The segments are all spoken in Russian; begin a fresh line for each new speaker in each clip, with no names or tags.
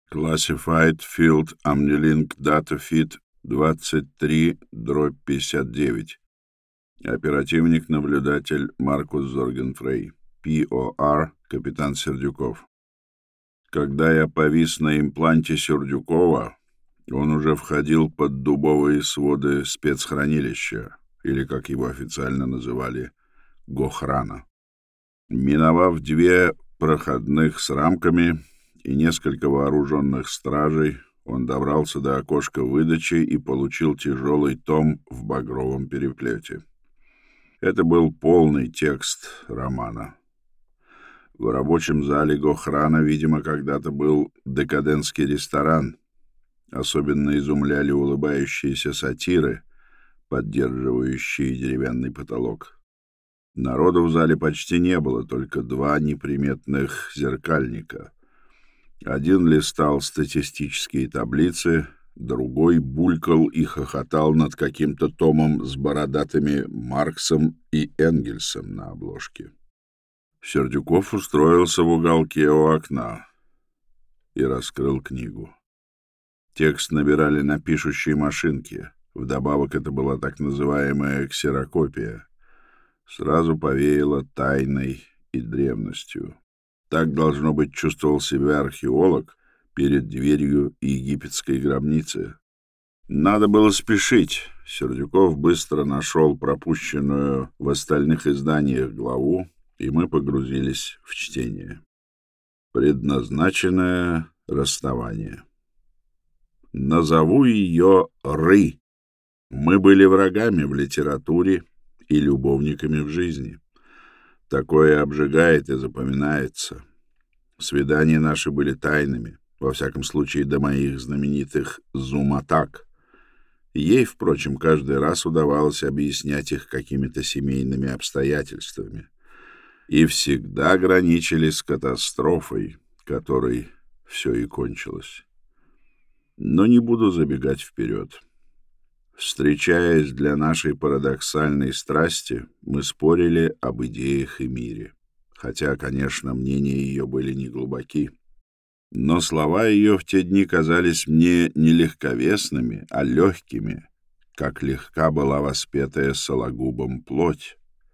Classified Field Amnilink Data Feed 23/59. Оперативник-наблюдатель Маркус Зоргенфрей. ПОР, капитан Сердюков. Когда я повис на импланте Сердюкова, он уже входил под дубовые своды спецхранилища, или, как его официально называли, Гохрана. Миновав 2 проходных с рамками и несколько вооруженных стражей, он добрался до окошка выдачи и получил тяжелый том в багровом переплете. Это был полный текст романа. В рабочем зале Гохрана, видимо, когда-то был декадентский ресторан. Особенно изумляли улыбающиеся сатиры, поддерживающие деревянный потолок. Народу в зале почти не было, только 2 неприметных зеркальника. Один листал статистические таблицы, другой булькал и хохотал над каким-то томом с бородатыми Марксом и Энгельсом на обложке. Сердюков устроился в уголке у окна и раскрыл книгу. Текст набирали на пишущей машинке. Вдобавок это была так называемая ксерокопия. Сразу повеяло тайной и древностью. Так, должно быть, чувствовал себя археолог перед дверью египетской гробницы. Надо было спешить. Сердюков быстро нашел пропущенную в остальных изданиях главу, и мы погрузились в чтение. Предназначенное расставание. Назову ее Ры. Мы были врагами в литературе и любовниками в жизни. Такое обжигает и запоминается. Свидания наши были тайными, во всяком случае до моих знаменитых зум-атак. Ей, впрочем, каждый раз удавалось объяснять их какими-то семейными обстоятельствами. И всегда граничили с катастрофой, которой все и кончилось. Но не буду забегать вперед. Встречаясь для нашей парадоксальной страсти, мы спорили об идеях и мире. Хотя, конечно, мнения ее были неглубоки. Но слова ее в те дни казались мне не легковесными, а легкими, как легка была воспетая Сологубом плоть.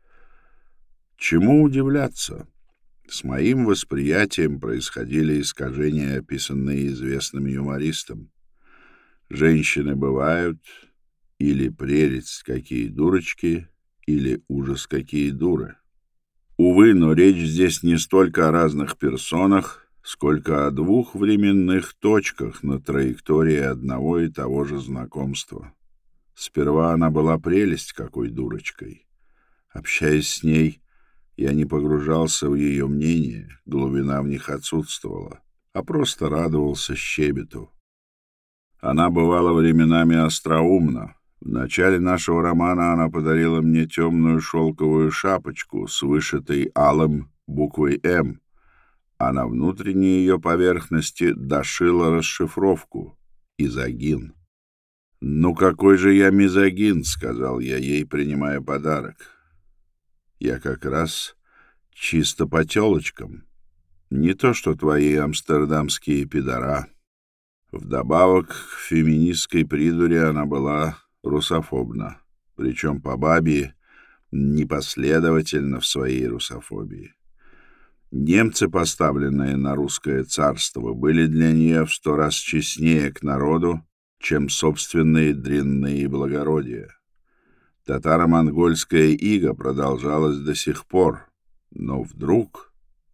Чему удивляться? С моим восприятием происходили искажения, описанные известным юмористом. Женщины бывают или прелесть какие дурочки, или ужас какие дуры. Увы, но речь здесь не столько о разных персонах, сколько о 2 временных точках на траектории одного и того же знакомства. Сперва она была прелесть какой дурочкой. Общаясь с ней, я не погружался в ее мнение, глубина в них отсутствовала, а просто радовался щебету. Она бывала временами остроумна. В начале нашего романа она подарила мне темную шелковую шапочку с вышитой алым буквой «М», а на внутренней ее поверхности дошила расшифровку «Изогин». «Ну какой же я мизогин», — сказал я ей, принимая подарок. «Я как раз чисто по телочкам, не то что твои амстердамские пидора». Вдобавок к феминистской придури она была русофобна, причем по бабье непоследовательно в своей русофобии. Немцы, поставленные на русское царство, были для нее в 100 раз честнее к народу, чем собственные дрянные благородия. Татаро-монгольская ига продолжалась до сих пор, но вдруг,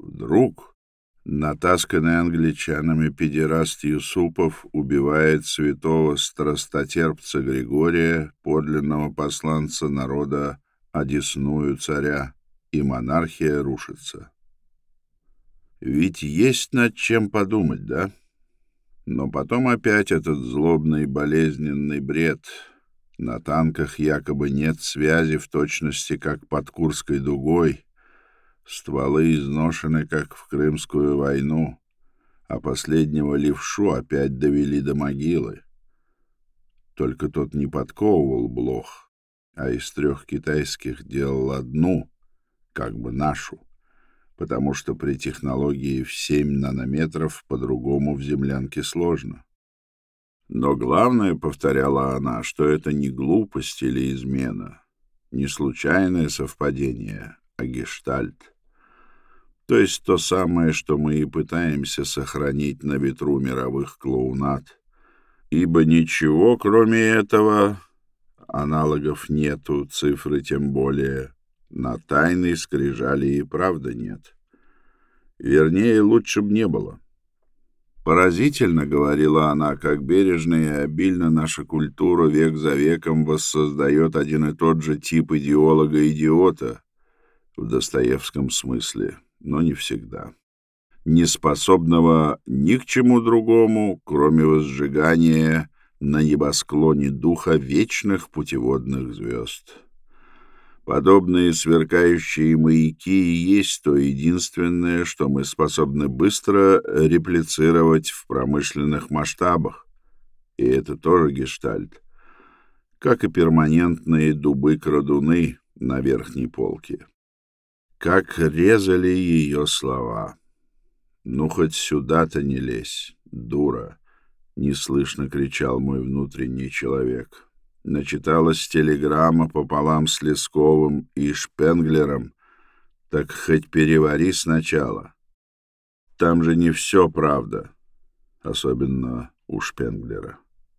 натасканный англичанами педераст Юсупов убивает святого страстотерпца Григория, подлинного посланца народа, одесную царя, и монархия рушится. Ведь есть над чем подумать, да? Но потом опять этот злобный болезненный бред. На танках якобы нет связи в точности, как под Курской дугой. Стволы изношены, как в Крымскую войну, а последнего левшу опять довели до могилы. Только тот не подковывал блох, а из 3 китайских делал одну, как бы нашу. потому что при технологии в 7 нанометров по-другому в землянке сложно. Но главное, повторяла она, что это не глупость или измена, не случайное совпадение, а гештальт. То есть то самое, что мы и пытаемся сохранить на ветру мировых клоунад. Ибо ничего, кроме этого, аналогов нету, цифры тем более, на тайной скрижали и правда нет. Вернее, лучше б не было. Поразительно, — говорила она, — как бережно и обильно наша культура век за веком воссоздает один и тот же тип идеолога-идиота, в Достоевском смысле, но не всегда, не способного ни к чему другому, кроме возжигания на небосклоне духа вечных путеводных звезд. Подобные сверкающие маяки и есть то единственное, что мы способны быстро реплицировать в промышленных масштабах. И это тоже гештальт, как и перманентные дубы-крадуны на верхней полке. Как резали ее слова. «Ну, хоть сюда-то не лезь, дура!» — неслышно кричал мой внутренний человек. Начиталась телеграмма пополам с Лесковым и Шпенглером, так хоть перевари сначала. Там же не все правда, особенно у Шпенглера.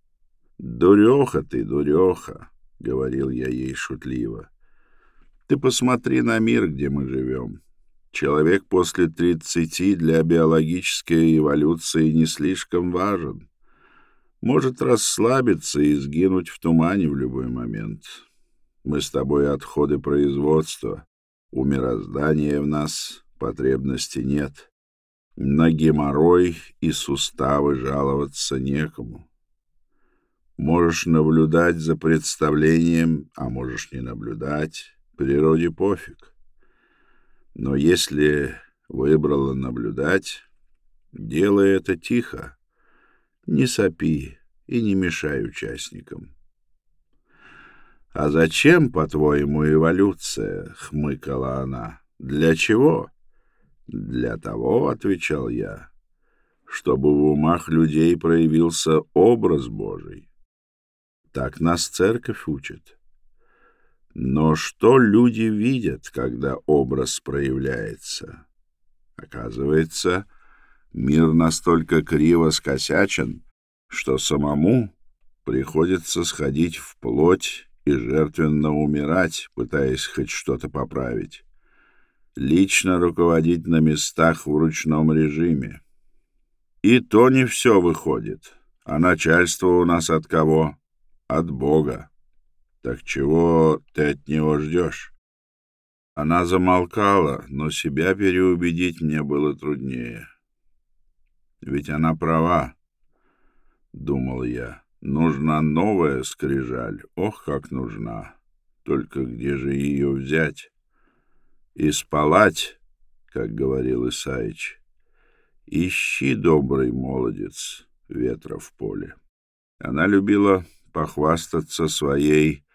«Дуреха ты, дуреха!» — говорил я ей шутливо. «Ты посмотри на мир, где мы живем. Человек после 30 для биологической эволюции не слишком важен. Может расслабиться и сгинуть в тумане в любой момент. Мы с тобой отходы производства. У мироздания в нас потребности нет. На геморрой и суставы жаловаться некому. Можешь наблюдать за представлением, а можешь не наблюдать. Природе пофиг. Но если выбрала наблюдать, делай это тихо. Не сопи и не мешай участникам. — А зачем, по-твоему, эволюция? — хмыкала она. — Для чего? — Для того, — отвечал я, — чтобы в умах людей проявился образ Божий. Так нас церковь учит. Но что люди видят, когда образ проявляется? Оказывается, мир настолько криво скосячен, что самому приходится сходить в плоть и жертвенно умирать, пытаясь хоть что-то поправить. Лично руководить на местах в ручном режиме. И то не все выходит. А начальство у нас от кого? От Бога. Так чего ты от него ждешь? Она замолкала, но себя переубедить мне было труднее. Ведь она права, думал я. Нужна новая скрижаль. Ох, как нужна. Только где же ее взять? И спалать, как говорил Исаич. Ищи, добрый молодец, ветра в поле. Она любила похвастаться своей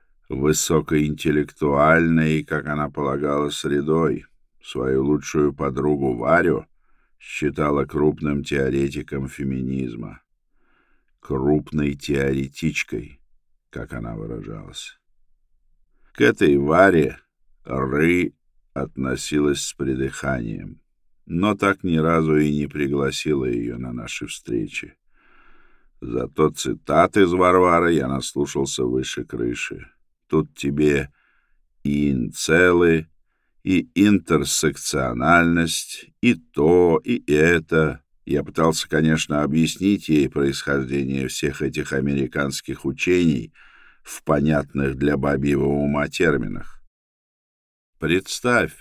высокоинтеллектуальной, как она полагала, средой. Свою лучшую подругу Варю считала крупным теоретиком феминизма. Крупной теоретичкой, как она выражалась. К этой Варе Ры относилась с придыханием, но так ни разу и не пригласила ее на наши встречи. Зато цитат из Варвары я наслушался выше крыши. Тут тебе и инцелы, и интерсекциональность, и то, и это. Я пытался, конечно, объяснить ей происхождение всех этих американских учений в понятных для бабьего ума терминах. Представь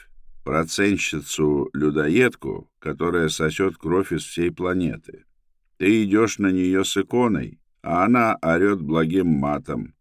процентщицу-людоедку, которая сосет кровь из всей планеты. Ты идешь на нее с иконой, а она орет благим матом.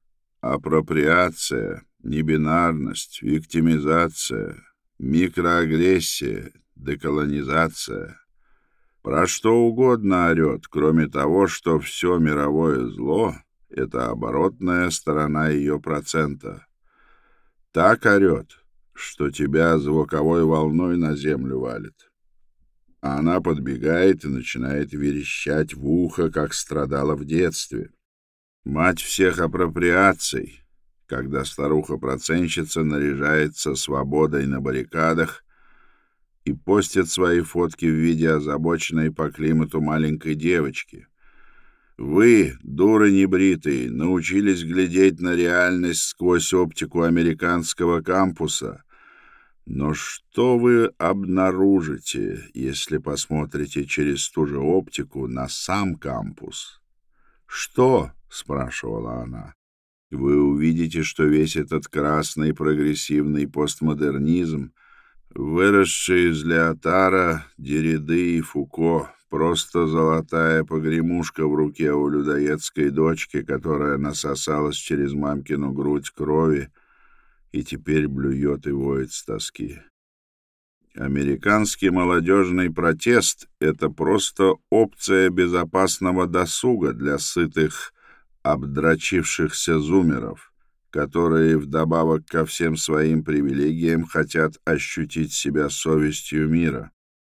Апроприация, небинарность, виктимизация, микроагрессия, деколонизация. Про что угодно орет, кроме того, что все мировое зло — это оборотная сторона ее процента. Так орет, что тебя звуковой волной на землю валит. А она подбегает и начинает верещать в ухо, как страдала в детстве. Мать всех апроприаций, когда старуха-проценщица наряжается свободой на баррикадах и постит свои фотки в виде озабоченной по климату маленькой девочки. Вы, дуры небритые, научились глядеть на реальность сквозь оптику американского кампуса. Но что вы обнаружите, если посмотрите через ту же оптику на сам кампус? «Что?» — спрашивала она. «Вы увидите, что весь этот красный прогрессивный постмодернизм, выросший из Леотара, Дерриды и Фуко, просто золотая погремушка в руке у людоедской дочки, которая насосалась через мамкину грудь крови и теперь блюет и воет с тоски. Американский молодежный протест — это просто опция безопасного досуга для сытых, обдрочившихся зумеров, которые вдобавок ко всем своим привилегиям хотят ощутить себя совестью мира.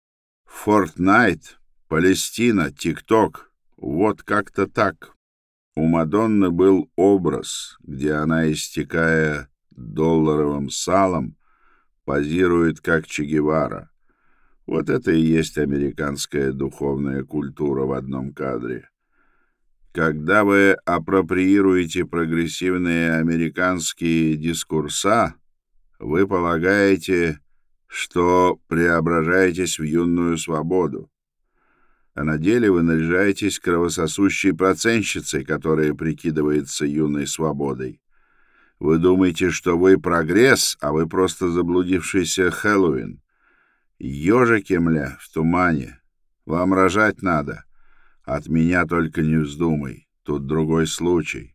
Фортнайт, Палестина, ТикТок — вот как-то так. У Мадонны был образ, где она, истекая долларовым салом, позирует как Че Гевара. Вот это и есть американская духовная культура в одном кадре. Когда вы апроприируете прогрессивные американские дискурса, вы полагаете, что преображаетесь в юную свободу, а на деле вы наряжаетесь кровососущей процентщицей, которая прикидывается юной свободой. Вы думаете, что вы прогресс, а вы просто заблудившийся Хэллоуин. Ежики, мля, в тумане. Вам рожать надо. От меня только не вздумай. Тут другой случай.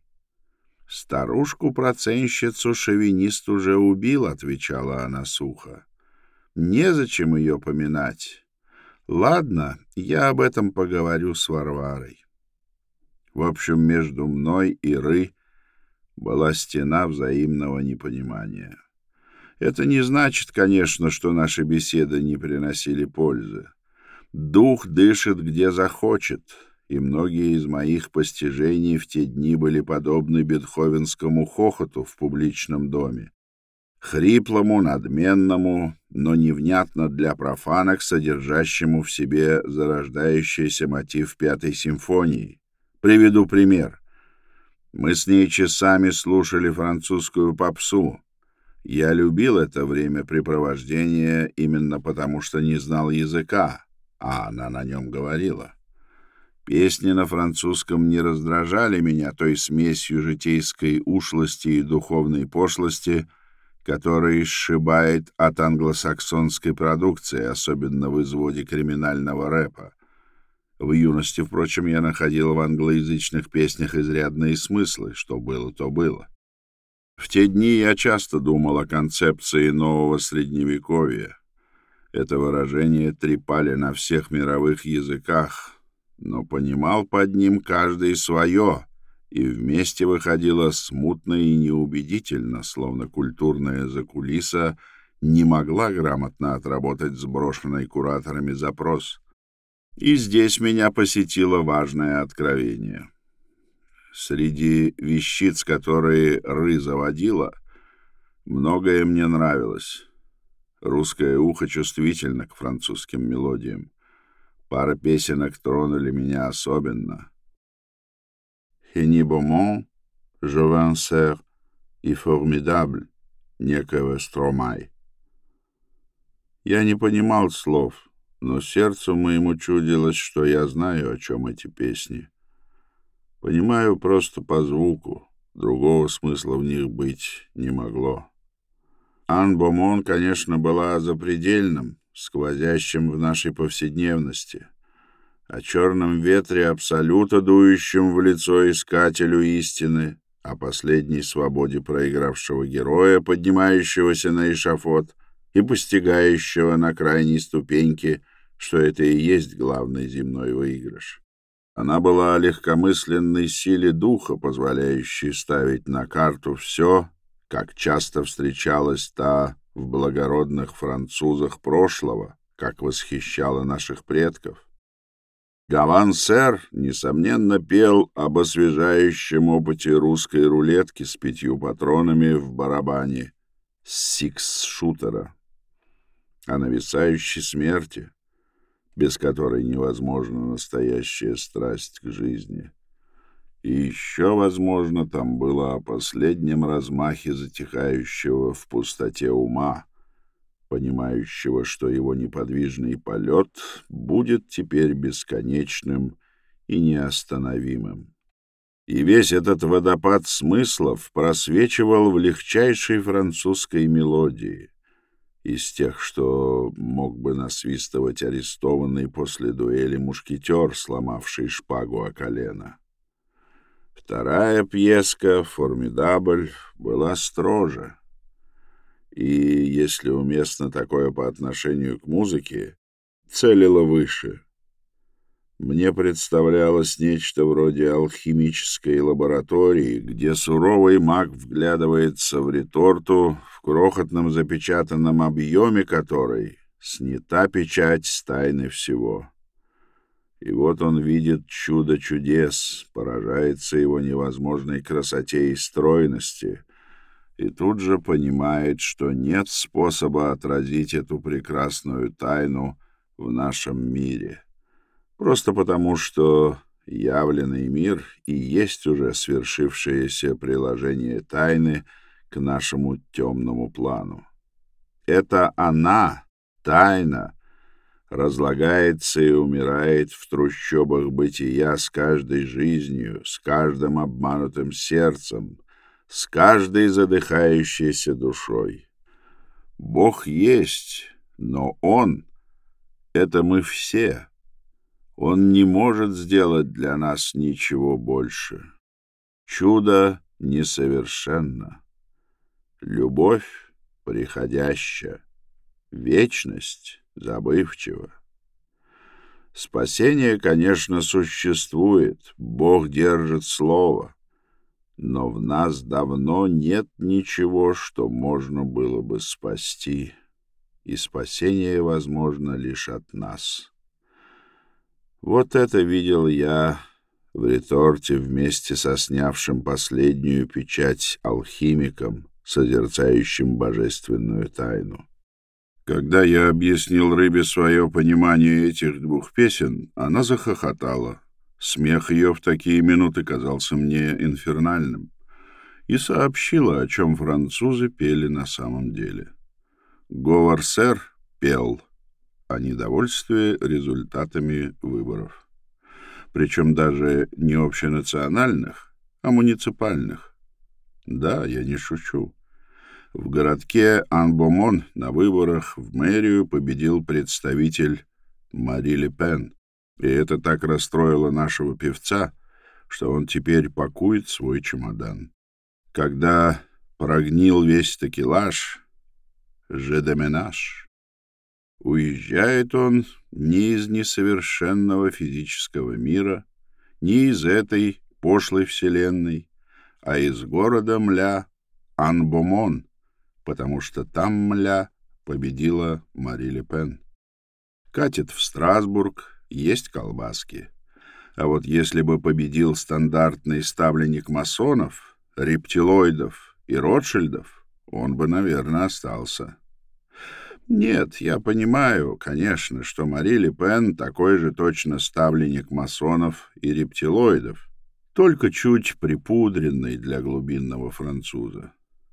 Старушку-процентщицу шовинист уже убил, отвечала она сухо. Незачем ее поминать. Ладно, я об этом поговорю с Варварой. В общем, между мной и Ры была стена взаимного непонимания. Это не значит, конечно, что наши беседы не приносили пользы. Дух дышит где захочет, и многие из моих постижений в те дни были подобны бетховенскому хохоту в публичном доме. Хриплому, надменному, но невнятно для профанок, содержащему в себе зарождающийся мотив Пятой симфонии. Приведу пример. Мы с ней часами слушали французскую попсу. Я любил это времяпрепровождение именно потому, что не знал языка, а она на нем говорила. Песни на французском не раздражали меня той смесью житейской ушлости и духовной пошлости, которая сшибает от англосаксонской продукции, особенно в изводе криминального рэпа. В юности, впрочем, я находил в англоязычных песнях изрядные смыслы, что было, то было. В те дни я часто думал о концепции нового Средневековья. Это выражение трепали на всех мировых языках, но понимал под ним каждый свое, и вместе выходило смутно и неубедительно, словно культурная закулиса не могла грамотно отработать сброшенный кураторами запрос. И здесь меня посетило важное откровение. Среди вещиц, которые Ры заводила, многое мне нравилось. Русское ухо чувствительно к французским мелодиям. Пара песенок тронули меня особенно. «Хени Бомон», «Жовансер» и «Формидабль» некого Стромай. Я не понимал слов, но сердцу моему чудилось, что я знаю, о чем эти песни. Понимаю просто по звуку, другого смысла в них быть не могло. Ан Бомон, конечно, была запредельным, сквозящим в нашей повседневности, о черном ветре абсолюта, дующем в лицо искателю истины, о последней свободе проигравшего героя, поднимающегося на эшафот и постигающего на крайней ступеньке, что это и есть главный земной выигрыш. Она была о легкомысленной силе духа, позволяющей ставить на карту все, как часто встречалась та в благородных французах прошлого, как восхищало наших предков. Гаван-сэр, несомненно, пел об освежающем опыте русской рулетки с 5 патронами в барабане сикс-шутера, о нависающей смерти, без которой невозможна настоящая страсть к жизни. И еще, возможно, там было о последнем размахе затихающего в пустоте ума, понимающего, что его неподвижный полет будет теперь бесконечным и неостановимым. И весь этот водопад смыслов просвечивал в легчайшей французской мелодии, из тех, что мог бы насвистывать арестованный после дуэли мушкетер, сломавший шпагу о колено. Вторая пьеска «Формидабль» была строже. И, если уместно такое по отношению к музыке, целила выше. Мне представлялось нечто вроде алхимической лаборатории, где суровый маг вглядывается в реторту, в крохотном запечатанном объеме которой снята печать с тайны всего. И вот он видит чудо чудес, поражается его невозможной красоте и стройности, и тут же понимает, что нет способа отразить эту прекрасную тайну в нашем мире. Просто потому, что явленный мир и есть уже свершившееся приложение тайны к нашему темному плану. Это она, тайна, разлагается и умирает в трущобах бытия с каждой жизнью, с каждым обманутым сердцем, с каждой задыхающейся душой. Бог есть, но Он — это мы все. Он не может сделать для нас ничего больше. Чудо несовершенно. Любовь приходящая. Вечность забывчива. Спасение, конечно, существует. Бог держит слово. Но в нас давно нет ничего, что можно было бы спасти. И спасение возможно лишь от нас. Вот это видел я в реторте вместе со снявшим последнюю печать алхимиком, созерцающим божественную тайну. Когда я объяснил рыбе свое понимание этих двух песен, она захохотала. Смех ее в такие минуты казался мне инфернальным, и сообщила, о чем французы пели на самом деле. Говор-сэр пел о недовольстве результатами выборов. Причем даже не общенациональных, а муниципальных. Да, я не шучу. В городке Анбомон на выборах в мэрию победил представитель Мари Ле Пен, и это так расстроило нашего певца, что он теперь пакует свой чемодан. Когда прогнил весь такелаж, «Je déménage», уезжает он не из несовершенного физического мира, не из этой пошлой вселенной, а из города Мля Анбомон, потому что там Мля победила Мари Ле Пен. Катит в Страсбург, есть колбаски. А вот если бы победил стандартный ставленник масонов, рептилоидов и Ротшильдов, он бы, наверное, остался. Нет, я понимаю, конечно, что Мари Ле Пен такой же точно ставленник масонов и рептилоидов, только чуть припудренный для глубинного француза.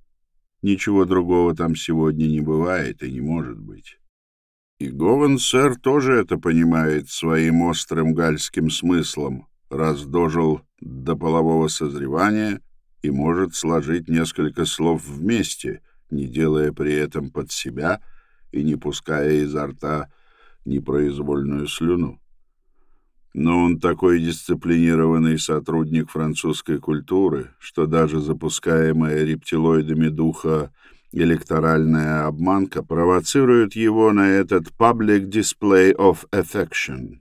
Ничего другого там сегодня не бывает и не может быть. И Говен-сэр тоже это понимает своим острым гальским смыслом, раз дожил до полового созревания и может сложить несколько слов вместе, не делая при этом под себя и не пуская изо рта непроизвольную слюну. Но он такой дисциплинированный сотрудник французской культуры, что даже запускаемая рептилоидами духа электоральная обманка провоцирует его на этот public display of affection.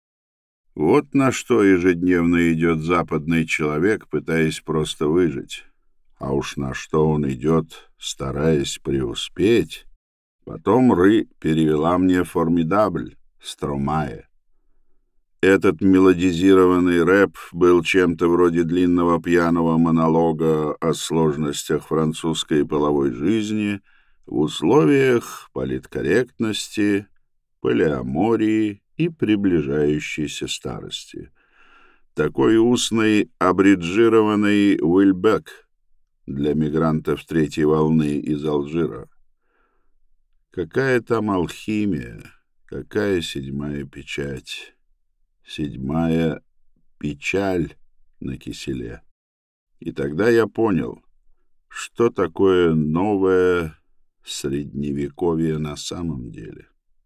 Вот на что ежедневно идет западный человек, пытаясь просто выжить. А уж на что он идет, стараясь преуспеть. Потом Ры перевела мне «Формидабль» Стромае. Этот мелодизированный рэп был чем-то вроде длинного пьяного монолога о сложностях французской половой жизни в условиях политкорректности, полиамории и приближающейся старости. Такой устный, абриджированный Уильбек для мигрантов третьей волны из Алжира. Какая там алхимия, какая седьмая печать, седьмая печаль на киселе. И тогда я понял, что такое новое средневековье на самом деле.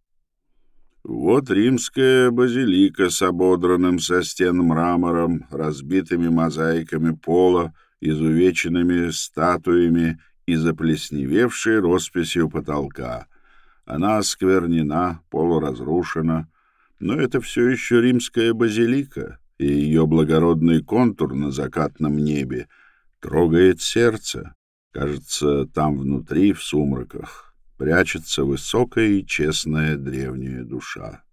Вот римская базилика с ободранным со стен мрамором, разбитыми мозаиками пола, изувеченными статуями и заплесневевшей росписью потолка. Она осквернена, полуразрушена, но это все еще римская базилика, и ее благородный контур на закатном небе трогает сердце. Кажется, там внутри, в сумраках, прячется высокая и честная древняя душа.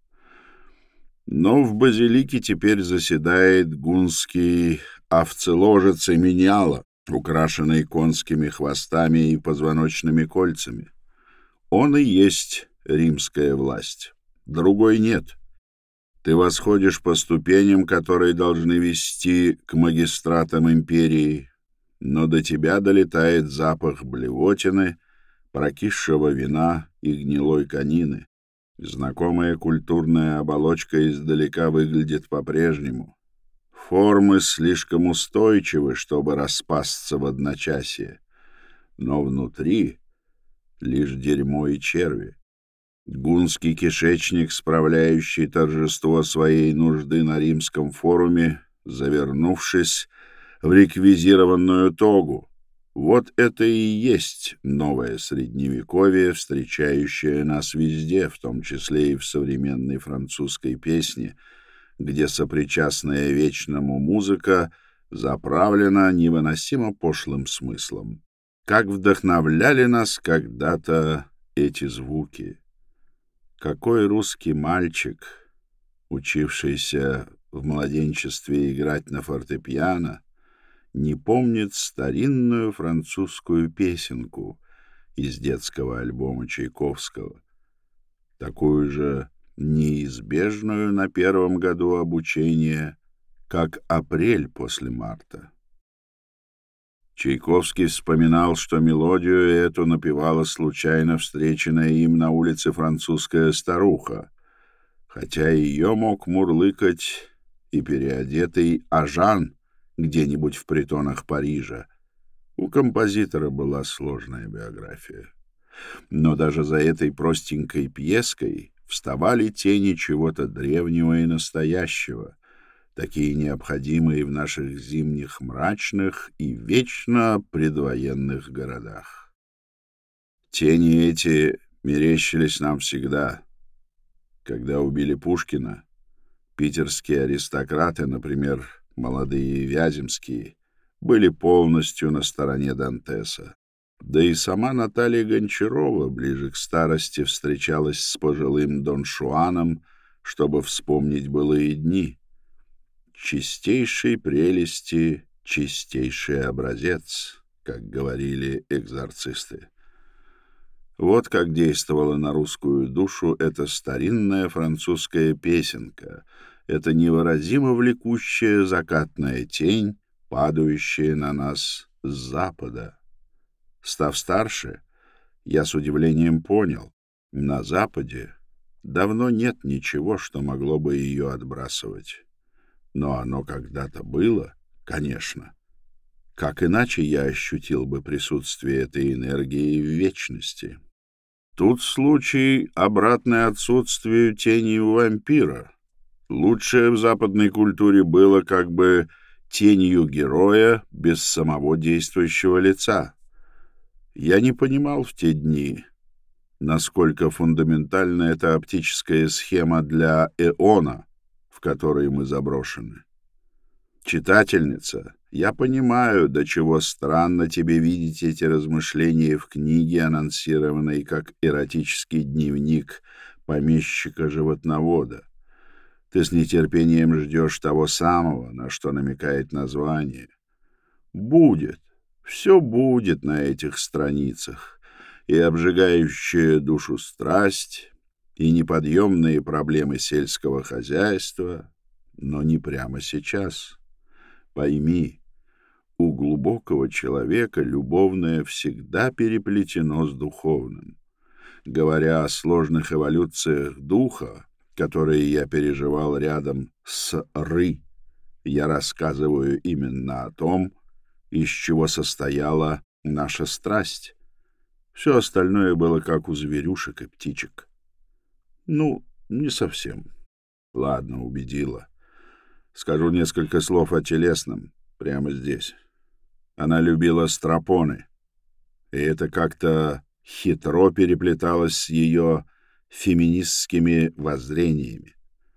Но в базилике теперь заседает гунский овцеложец и меняла, украшенный конскими хвостами и позвоночными кольцами. Он и есть римская власть. Другой нет. Ты восходишь по ступеням, которые должны вести к магистратам империи, но до тебя долетает запах блевотины, прокисшего вина и гнилой конины. Знакомая культурная оболочка издалека выглядит по-прежнему. Формы слишком устойчивы, чтобы распасться в одночасье, но внутри лишь дерьмо и черви. Гунский кишечник, справляющий торжество своей нужды на римском форуме, завернувшись в реквизированную тогу. Вот это и есть новое средневековье, встречающее нас везде, в том числе и в современной французской песне, где сопричастная вечному музыка заправлена невыносимо пошлым смыслом. Как вдохновляли нас когда-то эти звуки! Какой русский мальчик, учившийся в младенчестве играть на фортепиано, не помнит старинную французскую песенку из детского альбома Чайковского, такую же неизбежную на первом году обучения, как апрель после марта. Чайковский вспоминал, что мелодию эту напевала случайно встреченная им на улице французская старуха, хотя ее мог мурлыкать и переодетый Ажан где-нибудь в притонах Парижа. У композитора была сложная биография. Но даже за этой простенькой пьеской вставали тени чего-то древнего и настоящего, такие необходимые в наших зимних мрачных и вечно предвоенных городах. Тени эти мерещились нам всегда. Когда убили Пушкина, питерские аристократы, например, молодые Вяземские, были полностью на стороне Дантеса. Да и сама Наталья Гончарова ближе к старости встречалась с пожилым Дон Жуаном, чтобы вспомнить былые дни. Чистейшей прелести, чистейший образец, как говорили экзорцисты. Вот как действовала на русскую душу эта старинная французская песенка, эта невыразимо влекущая закатная тень, падающая на нас с запада. Став старше, я с удивлением понял, на Западе давно нет ничего, что могло бы ее отбрасывать. Но оно когда-то было, конечно. Как иначе я ощутил бы присутствие этой энергии в вечности? Тут случай, обратный отсутствию тени у вампира. Лучшее в западной культуре было как бы тенью героя без самого действующего лица. Я не понимал в те дни, насколько фундаментальна эта оптическая схема для эона, в которой мы заброшены. Читательница, я понимаю, до чего странно тебе видеть эти размышления в книге, анонсированной как эротический дневник помещика-животновода. Ты с нетерпением ждешь того самого, на что намекает название. Будет, все будет на этих страницах, и обжигающая душу страсть, и неподъемные проблемы сельского хозяйства, но не прямо сейчас. Пойми, у глубокого человека любовное всегда переплетено с духовным. Говоря о сложных эволюциях духа, которые я переживал рядом с Ры, я рассказываю именно о том, из чего состояла наша страсть. Все остальное было как у зверюшек и птичек. Ну, не совсем. Ладно, убедила. Скажу несколько слов о телесном прямо здесь. Она любила стропоны, и это как-то хитро переплеталось с ее феминистскими воззрениями.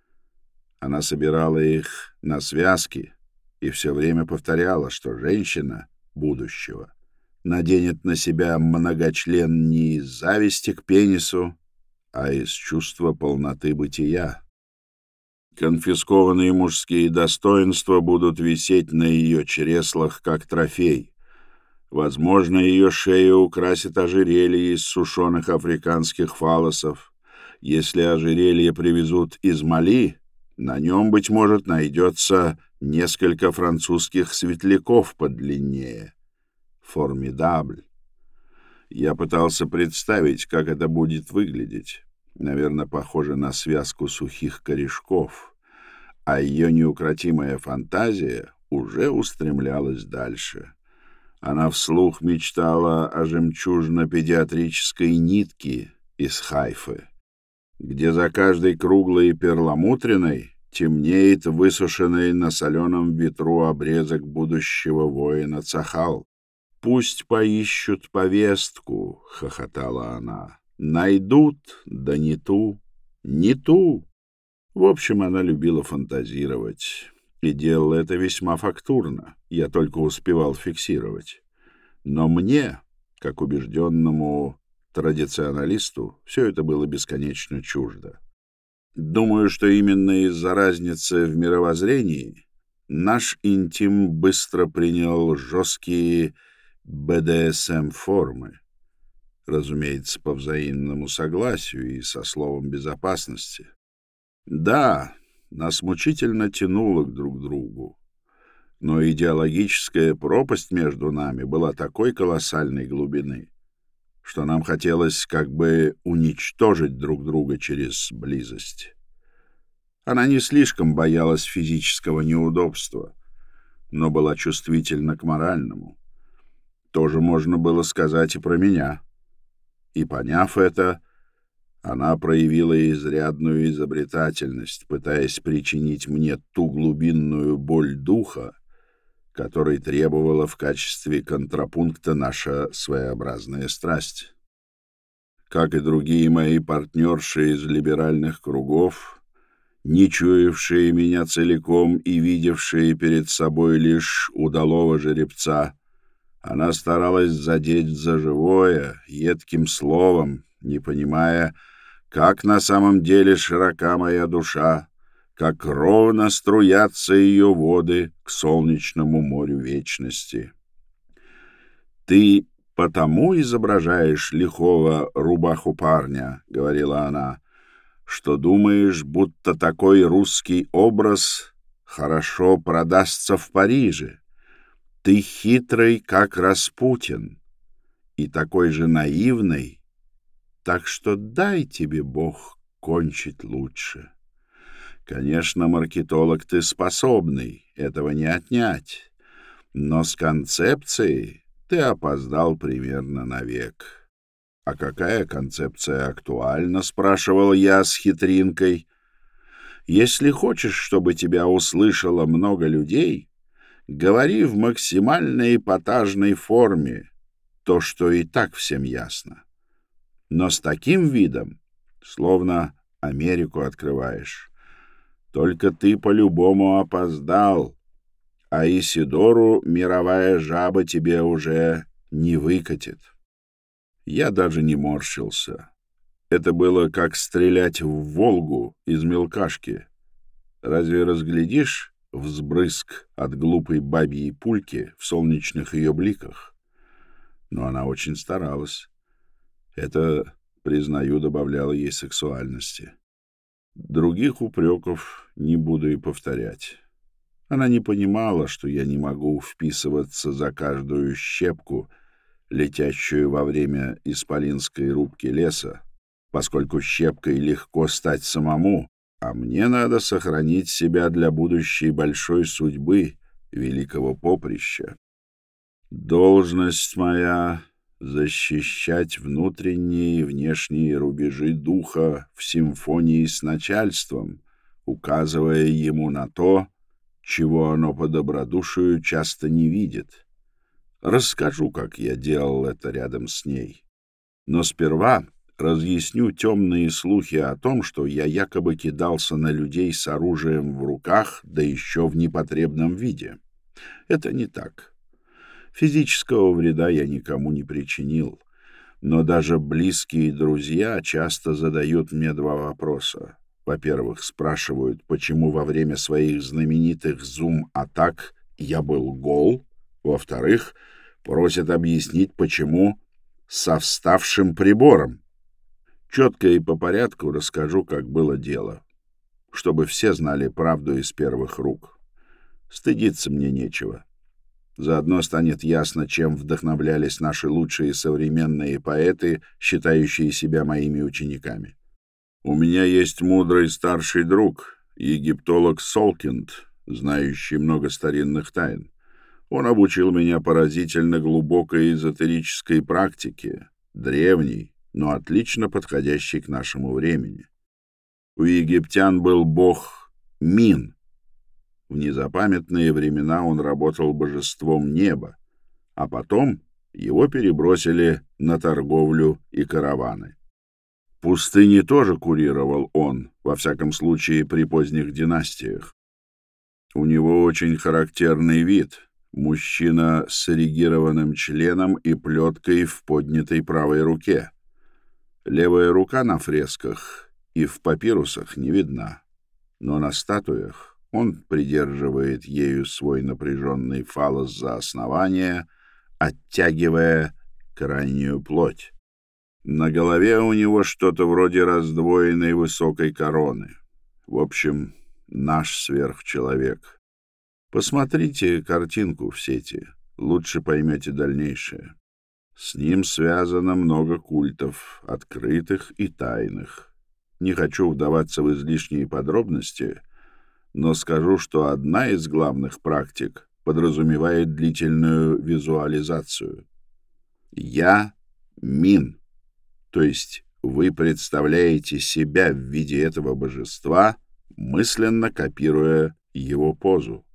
Она собирала их на связки и все время повторяла, что женщина будущего наденет на себя многочлен не из зависти к пенису, а из чувства полноты бытия. Конфискованные мужские достоинства будут висеть на ее чреслах, как трофей. Возможно, ее шею украсит ожерелье из сушеных африканских фалосов. Если ожерелье привезут из Мали, на нем, быть может, найдется несколько французских светляков подлиннее. Формидабль. Я пытался представить, как это будет выглядеть. Наверное, похоже на связку сухих корешков, а ее неукротимая фантазия уже устремлялась дальше. Она вслух мечтала о жемчужно-педиатрической нитке из Хайфы, где за каждой круглой и перламутриной темнеет высушенный на соленом ветру обрезок будущего воина Цахал. «Пусть поищут повестку», — хохотала она. «Найдут, да не ту, не ту». В общем, она любила фантазировать и делала это весьма фактурно. Я только успевал фиксировать. Но мне, как убежденному традиционалисту, все это было бесконечно чуждо. Думаю, что именно из-за разницы в мировоззрении наш интим быстро принял жесткие БДСМ-формы, разумеется, по взаимному согласию и со словом безопасности. Да, нас мучительно тянуло друг к другу, но идеологическая пропасть между нами была такой колоссальной глубины, что нам хотелось как бы уничтожить друг друга через близость. Она не слишком боялась физического неудобства, но была чувствительна к моральному. Тоже можно было сказать и про меня. И, поняв это, она проявила изрядную изобретательность, пытаясь причинить мне ту глубинную боль духа, которой требовала в качестве контрапункта наша своеобразная страсть. Как и другие мои партнерши из либеральных кругов, не чуявшие меня целиком и видевшие перед собой лишь удалого жеребца, она старалась задеть за живое, едким словом, не понимая, как на самом деле широка моя душа, как ровно струятся ее воды к солнечному морю вечности. «Ты потому изображаешь лихого рубаху парня, — говорила она, — что думаешь, будто такой русский образ хорошо продастся в Париже. Ты хитрый, как Распутин, и такой же наивный, так что дай тебе Бог кончить лучше. Конечно, маркетолог ты способный, этого не отнять, но с концепцией ты опоздал примерно на век». «А какая концепция актуальна?» — спрашивал я с хитринкой. «Если хочешь, чтобы тебя услышало много людей, говори в максимально эпатажной форме то, что и так всем ясно. Но с таким видом, словно Америку открываешь. Только ты по-любому опоздал, а Исидору мировая жаба тебе уже не выкатит. Я даже не морщился. Это было как стрелять в Волгу из мелкашки. Разве разглядишь взбрызг от глупой бабьей пульки в солнечных ее бликах? Но она очень старалась. Это, признаю, добавляло ей сексуальности. Других упреков не буду и повторять. Она не понимала, что я не могу вписываться за каждую щепку, летящую во время исполинской рубки леса, поскольку щепкой легко стать самому, а мне надо сохранить себя для будущей большой судьбы великого поприща. Должность моя — защищать внутренние и внешние рубежи духа в симфонии с начальством, указывая ему на то, чего оно по добродушию часто не видит. Расскажу, как я делал это рядом с ней. Но сперва разъясню темные слухи о том, что я якобы кидался на людей с оружием в руках, да еще в непотребном виде. Это не так. Физического вреда я никому не причинил, но даже близкие друзья часто задают мне два вопроса. Во-первых, спрашивают, почему во время своих знаменитых зум-атак я был гол. Во-вторых, просят объяснить, почему со вставшим прибором. Четко и по порядку расскажу, как было дело, чтобы все знали правду из первых рук. Стыдиться мне нечего. Заодно станет ясно, чем вдохновлялись наши лучшие современные поэты, считающие себя моими учениками. У меня есть мудрый старший друг, египтолог Солкинд, знающий много старинных тайн. Он обучил меня поразительно глубокой эзотерической практике, древней, но отлично подходящей к нашему времени. У египтян был бог Мин. В незапамятные времена он работал божеством неба, а потом его перебросили на торговлю и караваны. Пустыни тоже курировал он, во всяком случае при поздних династиях. У него очень характерный вид — мужчина с эрегированным членом и плеткой в поднятой правой руке. Левая рука на фресках и в папирусах не видна, но на статуях он придерживает ею свой напряженный фаллос за основание, оттягивая крайнюю плоть. На голове у него что-то вроде раздвоенной высокой короны. В общем, наш сверхчеловек. Посмотрите картинку в сети, лучше поймете дальнейшее. С ним связано много культов, открытых и тайных. Не хочу вдаваться в излишние подробности, но скажу, что одна из главных практик подразумевает длительную визуализацию. Я Мин, то есть вы представляете себя в виде этого божества, мысленно копируя его позу.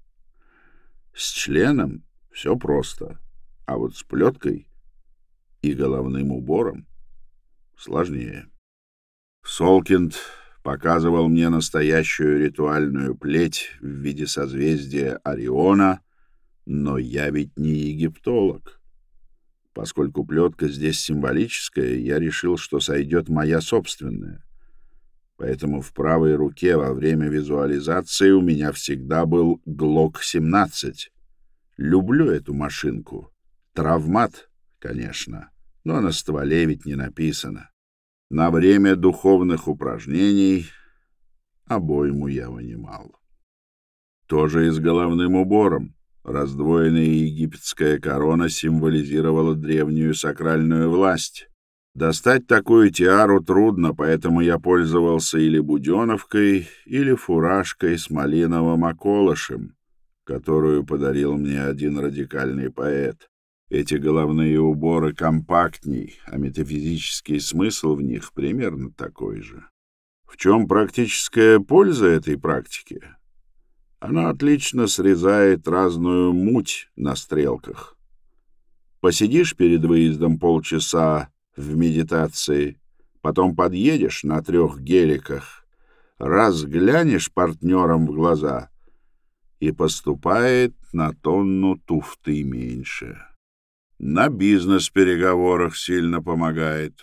С членом все просто, а вот с плеткой и головным убором сложнее. Солкинд показывал мне настоящую ритуальную плеть в виде созвездия Ориона, но я ведь не египтолог. Поскольку плетка здесь символическая, я решил, что сойдет моя собственная. Поэтому в правой руке во время визуализации у меня всегда был Глок-17. Люблю эту машинку. Травмат, конечно, но на стволе ведь не написано. На время духовных упражнений обойму я вынимал. Тоже и с головным убором. Раздвоенная египетская корона символизировала древнюю сакральную власть. Достать такую тиару трудно, поэтому я пользовался или буденовкой, или фуражкой с малиновым околышем, которую подарил мне один радикальный поэт. Эти головные уборы компактней, а метафизический смысл в них примерно такой же. В чем практическая польза этой практики? Она отлично срезает разную муть на стрелках. Посидишь перед выездом полчаса в медитации, потом подъедешь на 3 геликах, раз глянешь партнерам в глаза, и поступает на тонну туфты меньше. На бизнес-переговорах сильно помогает.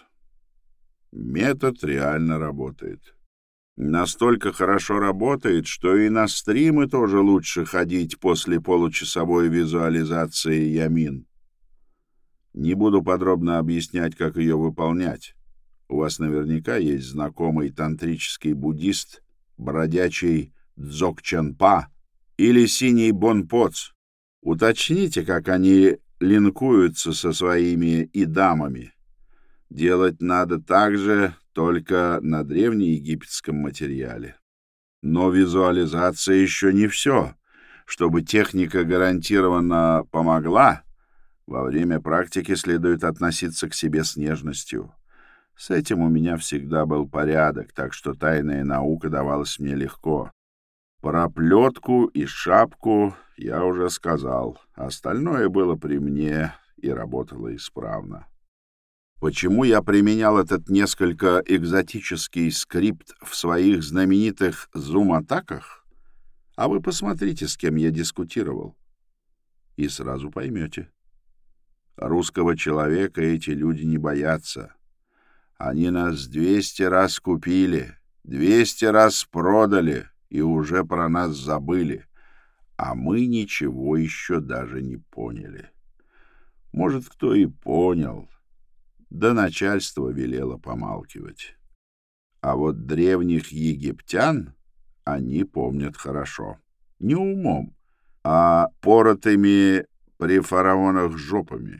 Метод реально работает. Настолько хорошо работает, что и на стримы тоже лучше ходить после получасовой визуализации Ямин. Не буду подробно объяснять, как ее выполнять. У вас наверняка есть знакомый тантрический буддист, бродячий Дзогченпа или синий Бонпоц. Уточните, как они линкуются со своими идамами. Делать надо так же, только на древнеегипетском материале. Но визуализация еще не все. Чтобы техника гарантированно помогла, во время практики следует относиться к себе с нежностью. С этим у меня всегда был порядок, так что тайная наука давалась мне легко. Про плетку и шапку я уже сказал. Остальное было при мне и работало исправно. Почему я применял этот несколько экзотический скрипт в своих знаменитых зум-атаках? А вы посмотрите, с кем я дискутировал. И сразу поймете. Русского человека эти люди не боятся. Они нас 200 раз купили, 200 раз продали и уже про нас забыли. А мы ничего еще даже не поняли. Может, кто и понял, да начальство велело помалкивать. А вот древних египтян они помнят хорошо. Не умом, а поротыми при фараонах жопами.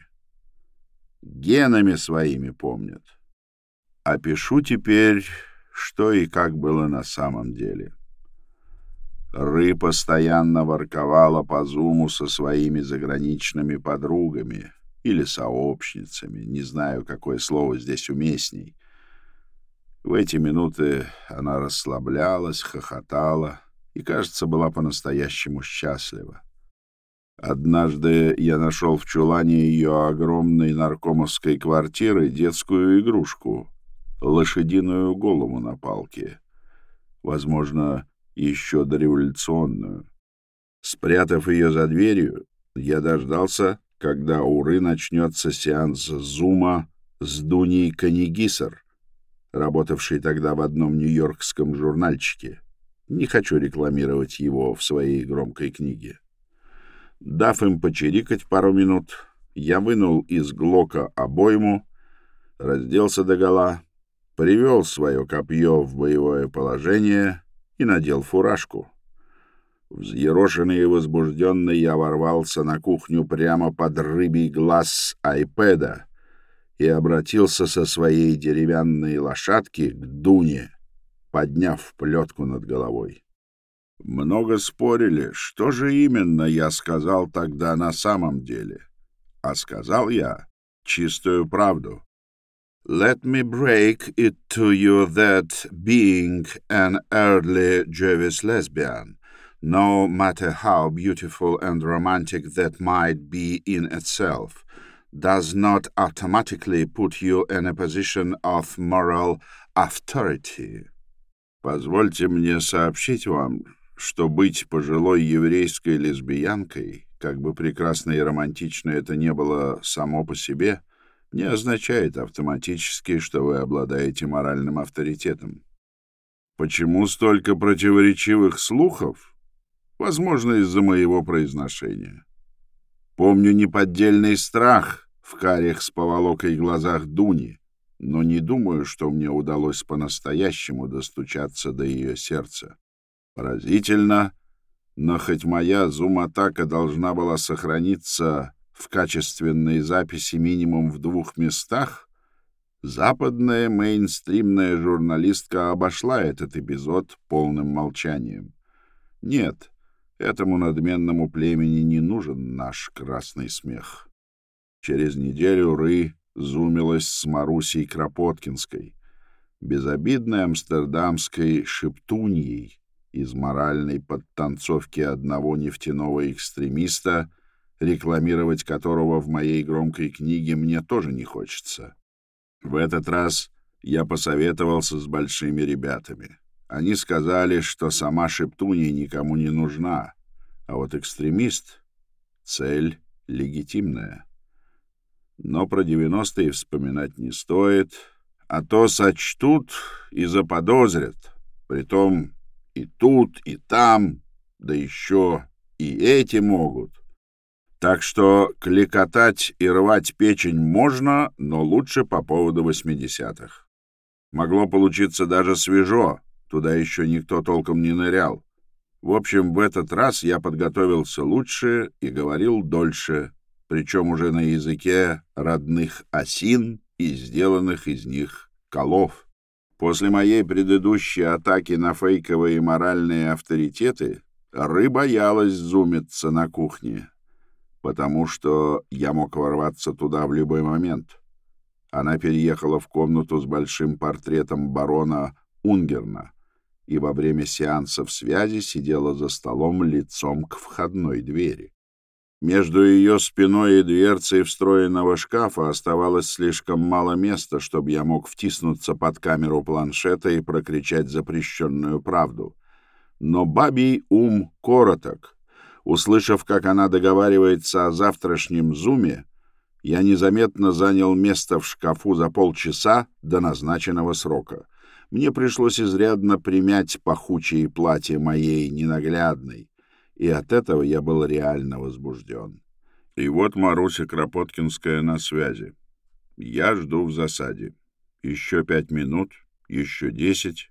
Генами своими помнят. Опишу теперь, что и как было на самом деле. Ры постоянно ворковала по зуму со своими заграничными подругами или сообщницами, не знаю, какое слово здесь уместней. В эти минуты она расслаблялась, хохотала и, кажется, была по-настоящему счастлива. Однажды я нашел в чулане ее огромной наркомовской квартиры детскую игрушку — лошадиную голову на палке. Возможно, еще дореволюционную. Спрятав ее за дверью, я дождался, когда у Ры начнется сеанс зума с Дуней Канигисар, работавшей тогда в одном нью-йоркском журнальчике. Не хочу рекламировать его в своей громкой книге. Дав им почирикать пару минут, я вынул из глока обойму, разделся догола, привел свое копье в боевое положение и надел фуражку. Взъерошенный и возбужденный я ворвался на кухню прямо под рыбий глаз айпэда и обратился со своей деревянной лошадки к Дуне, подняв плетку над головой. Много спорили, что же именно я сказал тогда на самом деле. А сказал я чистую правду. Let me break it to you that being an early Jewish lesbian, no matter how beautiful and romantic that might be in itself, does not automatically put you in a position of moral authority. Позвольте мне сообщить вам, что быть пожилой еврейской лесбиянкой, как бы прекрасно и романтично это не было само по себе, не означает автоматически, что вы обладаете моральным авторитетом. Почему столько противоречивых слухов? Возможно, из-за моего произношения. Помню неподдельный страх в карих с поволокой глазах Дуни, но не думаю, что мне удалось по-настоящему достучаться до ее сердца. Поразительно, но хоть моя зум-атака должна была сохраниться в качественной записи минимум в 2 местах, западная мейнстримная журналистка обошла этот эпизод полным молчанием. Нет, этому надменному племени не нужен наш красный смех. Через неделю Ры зумилась с Марусей Кропоткинской, безобидной амстердамской шептуньей из моральной подтанцовки одного нефтяного экстремиста, рекламировать которого в моей громкой книге мне тоже не хочется. В этот раз я посоветовался с большими ребятами. Они сказали, что сама шептунья никому не нужна, А вот экстремист — цель легитимная. Но про 90-е вспоминать не стоит, а то сочтут и заподозрят. Притом и тут, и там, да еще и эти могут. Так что кликотать и рвать печень можно, но лучше по поводу 80-х. Могло получиться даже свежо, туда еще никто толком не нырял. В общем, в этот раз я подготовился лучше и говорил дольше, причем уже на языке родных осин и сделанных из них колов. После моей предыдущей атаки на фейковые моральные авторитеты Ры боялась зумиться на кухне, потому что я мог ворваться туда в любой момент. Она переехала в комнату с большим портретом барона Унгерна и во время сеансов связи сидела за столом лицом к входной двери. Между ее спиной и дверцей встроенного шкафа оставалось слишком мало места, чтобы я мог втиснуться под камеру планшета и прокричать запрещенную правду. Но бабий ум короток. Услышав, как она договаривается о завтрашнем зуме, я незаметно занял место в шкафу за полчаса до назначенного срока. Мне пришлось изрядно примять пахучее платье моей ненаглядной, и от этого я был реально возбужден. И вот Маруся Кропоткинская на связи. Я жду в засаде. Еще 5 минут, еще 10.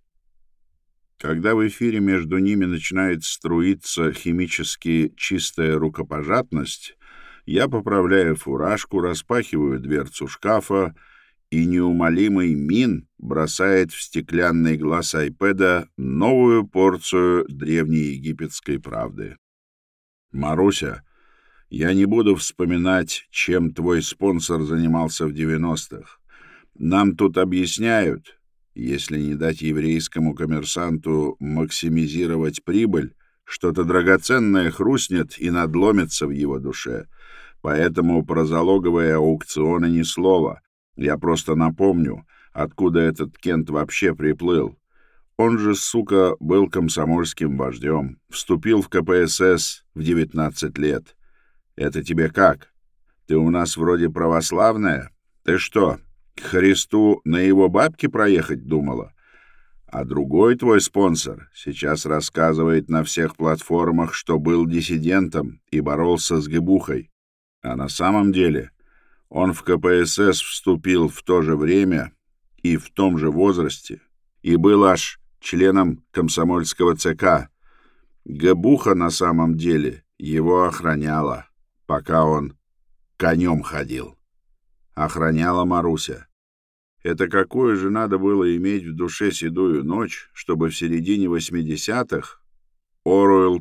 Когда в эфире между ними начинает струиться химически чистая рукопожатность, я поправляю фуражку, распахиваю дверцу шкафа, и неумолимый Мин бросает в стеклянный глаз айпэда новую порцию древнеегипетской правды. «Маруся, я не буду вспоминать, чем твой спонсор занимался в 90-х. Нам тут объясняют, если не дать еврейскому коммерсанту максимизировать прибыль, что-то драгоценное хрустнет и надломится в его душе. Поэтому про залоговые аукционы ни слова. Я просто напомню, откуда этот Кент вообще приплыл. Он же, сука, был комсомольским вождем. Вступил в КПСС в 19 лет. Это тебе как? Ты у нас вроде православная? Ты что, к Христу на его бабки проехать думала? А другой твой спонсор сейчас рассказывает на всех платформах, что был диссидентом и боролся с ГБУХой. А на самом деле он в КПСС вступил в то же время и в том же возрасте, и был аж членом комсомольского ЦК. ГБУХа на самом деле его охраняла, пока он конем ходил. Охраняла Маруся. Это какое же надо было иметь в душе седую ночь, чтобы в середине 80-х, Оруэлл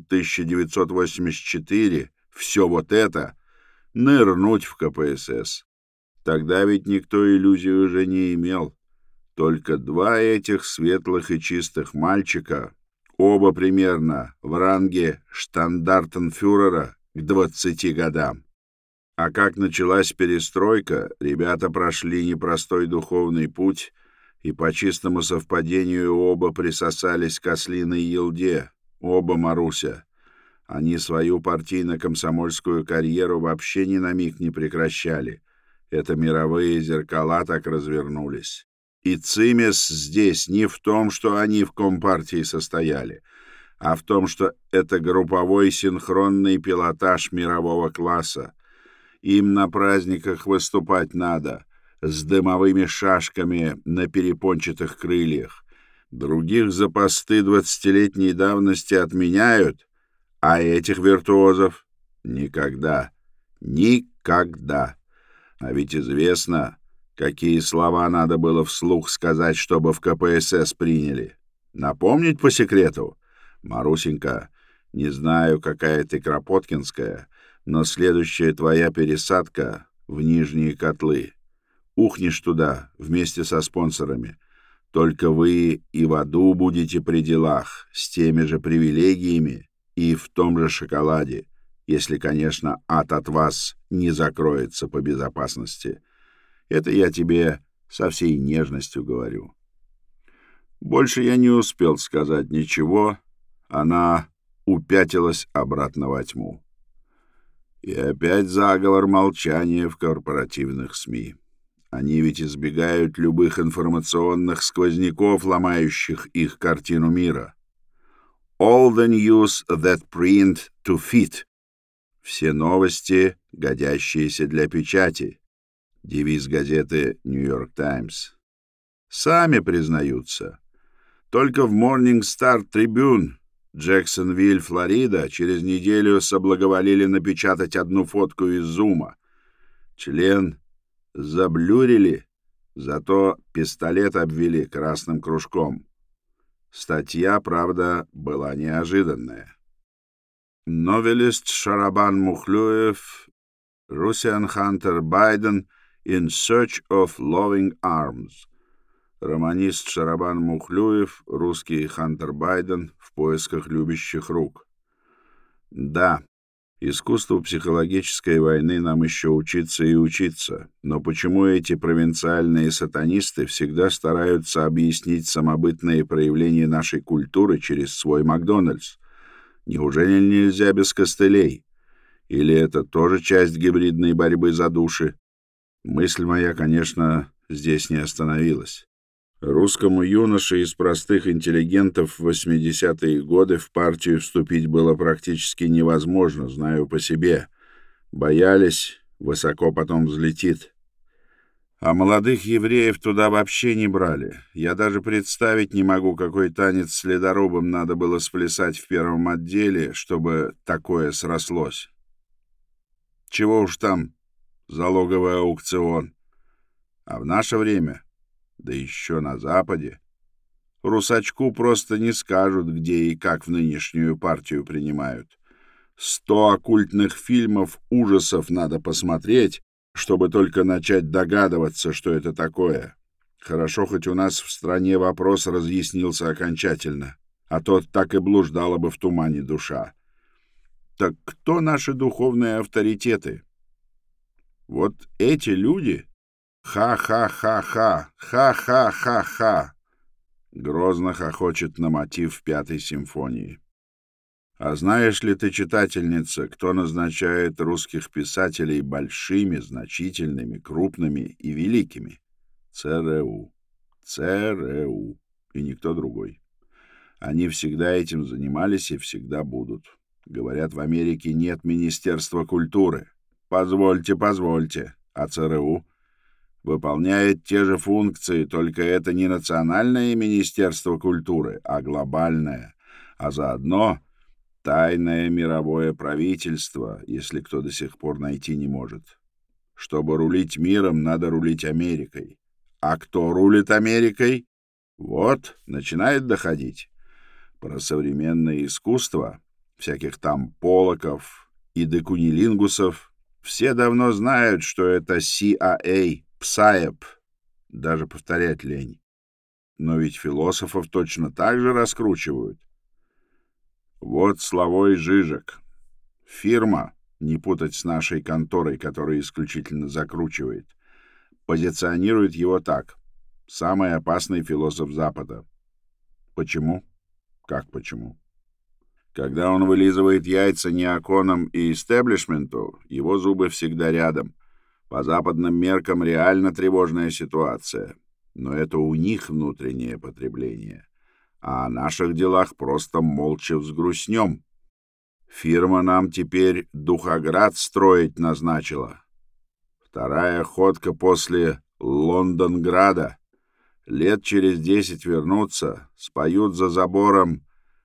1984, все вот это, нырнуть в КПСС. Тогда ведь никто иллюзий уже не имел. Только два этих светлых и чистых мальчика, оба примерно в ранге штандартенфюрера к 20 годам. А как началась перестройка, ребята прошли непростой духовный путь и по чистому совпадению оба присосались к ослиной елде, оба Маруся. Они свою партийно-комсомольскую карьеру вообще ни на миг не прекращали. Это мировые зеркала так развернулись. И цимес здесь не в том, что они в Компартии состояли, а в том, что это групповой синхронный пилотаж мирового класса. Им на праздниках выступать надо, с дымовыми шашками на перепончатых крыльях. Других за посты 20-летней давности отменяют, а этих виртуозов никогда, никогда. А ведь известно, какие слова надо было вслух сказать, чтобы в КПСС приняли. Напомнить по секрету? Марусенька, не знаю, какая ты кропоткинская, но следующая твоя пересадка в Нижние Котлы. Ухнешь туда вместе со спонсорами. Только вы и в аду будете при делах, с теми же привилегиями и в том же шоколаде, если, конечно, ад от вас не закроется по безопасности. Это я тебе со всей нежностью говорю. Больше я не успел сказать ничего. Она упятилась обратно во тьму. И опять заговор молчания в корпоративных СМИ. Они ведь избегают любых информационных сквозняков, ломающих их картину мира. All the news that print to fit. Все новости, годящиеся для печати. Девиз газеты New York Times. Сами признаются. Только в Morning Star Tribune, Джексонвиль, Флорида, через неделю соблаговолили напечатать одну фотку из зума. Член заблюрили, зато пистолет обвели красным кружком. Статья, правда, была неожиданная. Новелист Шарабан Мухлюев, Russian Hunter Biden in search of loving arms. Романист Шарабан Мухлюев, русский Хантер Байден в поисках любящих рук. Да, искусству психологической войны нам еще учиться и учиться, но почему эти провинциальные сатанисты всегда стараются объяснить самобытные проявления нашей культуры через свой Макдональдс? Неужели нельзя без костылей? Или это тоже часть гибридной борьбы за души? Мысль моя, конечно, здесь не остановилась. Русскому юноше из простых интеллигентов в 80-е годы в партию вступить было практически невозможно, знаю по себе. Боялись, высоко потом взлетит. А молодых евреев туда вообще не брали. Я даже представить не могу, какой танец с ледорубом надо было сплясать в первом отделе, чтобы такое срослось. Чего уж там, залоговый аукцион. А в наше время... Да еще на Западе. Русачку просто не скажут, где и как в нынешнюю партию принимают. 100 оккультных фильмов ужасов надо посмотреть, чтобы только начать догадываться, что это такое. Хорошо, хоть у нас в стране вопрос разъяснился окончательно, а то так и блуждала бы в тумане душа. Так кто наши духовные авторитеты? Вот эти люди... «Ха-ха-ха-ха! Ха-ха-ха-ха!» Грозно хохочет на мотив Пятой симфонии. А знаешь ли ты, читательница, кто назначает русских писателей большими, значительными, крупными и великими? ЦРУ. ЦРУ. И никто другой. Они всегда этим занимались и всегда будут. Говорят, в Америке нет Министерства культуры. Позвольте, позвольте. А ЦРУ выполняет те же функции, только это не национальное министерство культуры, а глобальное, а заодно тайное мировое правительство, если кто до сих пор найти не может. Чтобы рулить миром, надо рулить Америкой. А кто рулит Америкой? Вот, начинает доходить. Про современное искусство, всяких там Поллоков и Декунилингусов, все давно знают, что это CIA, ПСАЭП, даже повторять лень. Но ведь философов точно так же раскручивают. Вот Славой Жижек. Фирма, не путать с нашей конторой, которая исключительно закручивает, позиционирует его так. Самый опасный философ Запада. Почему? Как почему? Когда он вылизывает яйца неоконам и истеблишменту, его зубы всегда рядом. По западным меркам реально тревожная ситуация, но это у них внутреннее потребление, а о наших делах просто молча взгрустнем. Фирма нам теперь Духоград строить назначила. Вторая ходка после Лондонграда. Лет через 10 вернутся, споют за забором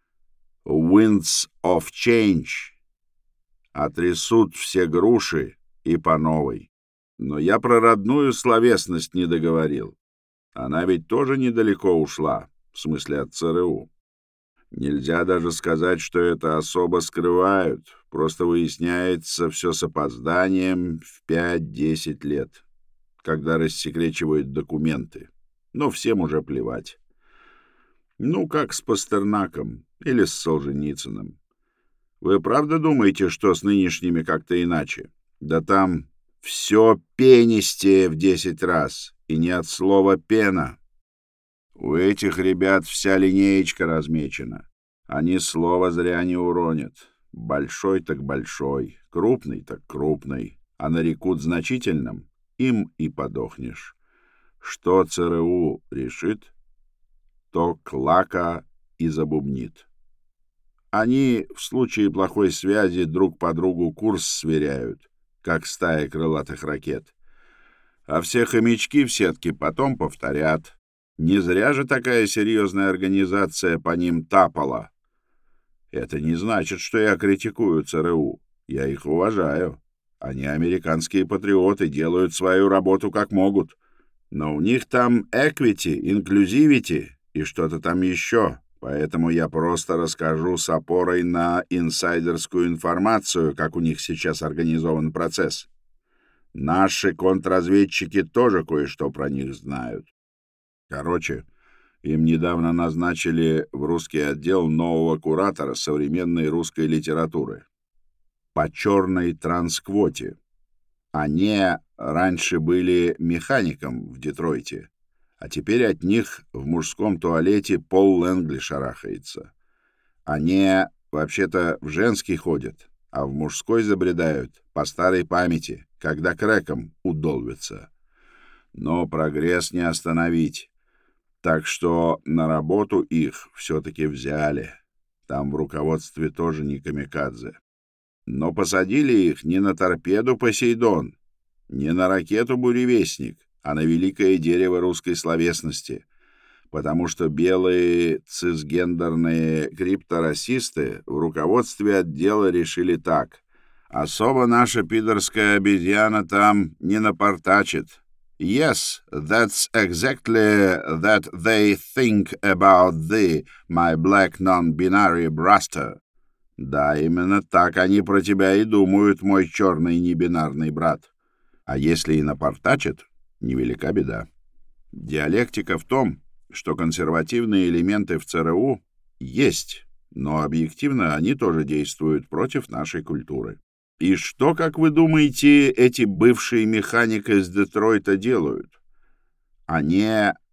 «Winds of Change», отрясут все груши и по новой. Но я про родную словесность не договорил. Она ведь тоже недалеко ушла, в смысле от ЦРУ. Нельзя даже сказать, что это особо скрывают, просто выясняется все с опозданием в 5-10 лет, когда рассекречивают документы. Но всем уже плевать. Ну, как с Пастернаком или с Солженицыным. Вы правда думаете, что с нынешними как-то иначе? Да там все пенистее в 10 раз, и не от слова «пена». У этих ребят вся линеечка размечена. Они слова зря не уронят. Большой так большой, крупный так крупный, а нарекут значительным, им и подохнешь. Что ЦРУ решит, то клака и забубнит. Они в случае плохой связи друг по другу курс сверяют, как стая крылатых ракет. А все хомячки в сетке потом повторят. Не зря же такая серьезная организация по ним тапала. Это не значит, что я критикую ЦРУ. Я их уважаю. Они американские патриоты, делают свою работу как могут. Но у них там equity, inclusivity и что-то там еще. Поэтому я просто расскажу с опорой на инсайдерскую информацию, как у них сейчас организован процесс. Наши контрразведчики тоже кое-что про них знают. Короче, им недавно назначили в русский отдел нового куратора современной русской литературы по черной трансквоте. Они раньше были механиком в Детройте, а теперь от них в мужском туалете Пол Лэнгли шарахается. Они вообще-то в женский ходят, а в мужской забредают по старой памяти, когда крэком удолбятся. Но прогресс не остановить. Так что на работу их все-таки взяли. Там в руководстве тоже не камикадзе. Но посадили их не на торпеду «Посейдон», не на ракету «Буревестник», а на великое дерево русской словесности, потому что белые цисгендерные крипторасисты в руководстве отдела решили так: особо наша пидорская обезьяна там не напортачит. Yes, that's exactly that they think about thee, my black non-binary bruster. Да, именно так они про тебя и думают, мой черный небинарный брат. А если и напортачат, невелика беда. Диалектика в том, что консервативные элементы в ЦРУ есть, но объективно они тоже действуют против нашей культуры. И что, как вы думаете, эти бывшие механики из Детройта делают? Они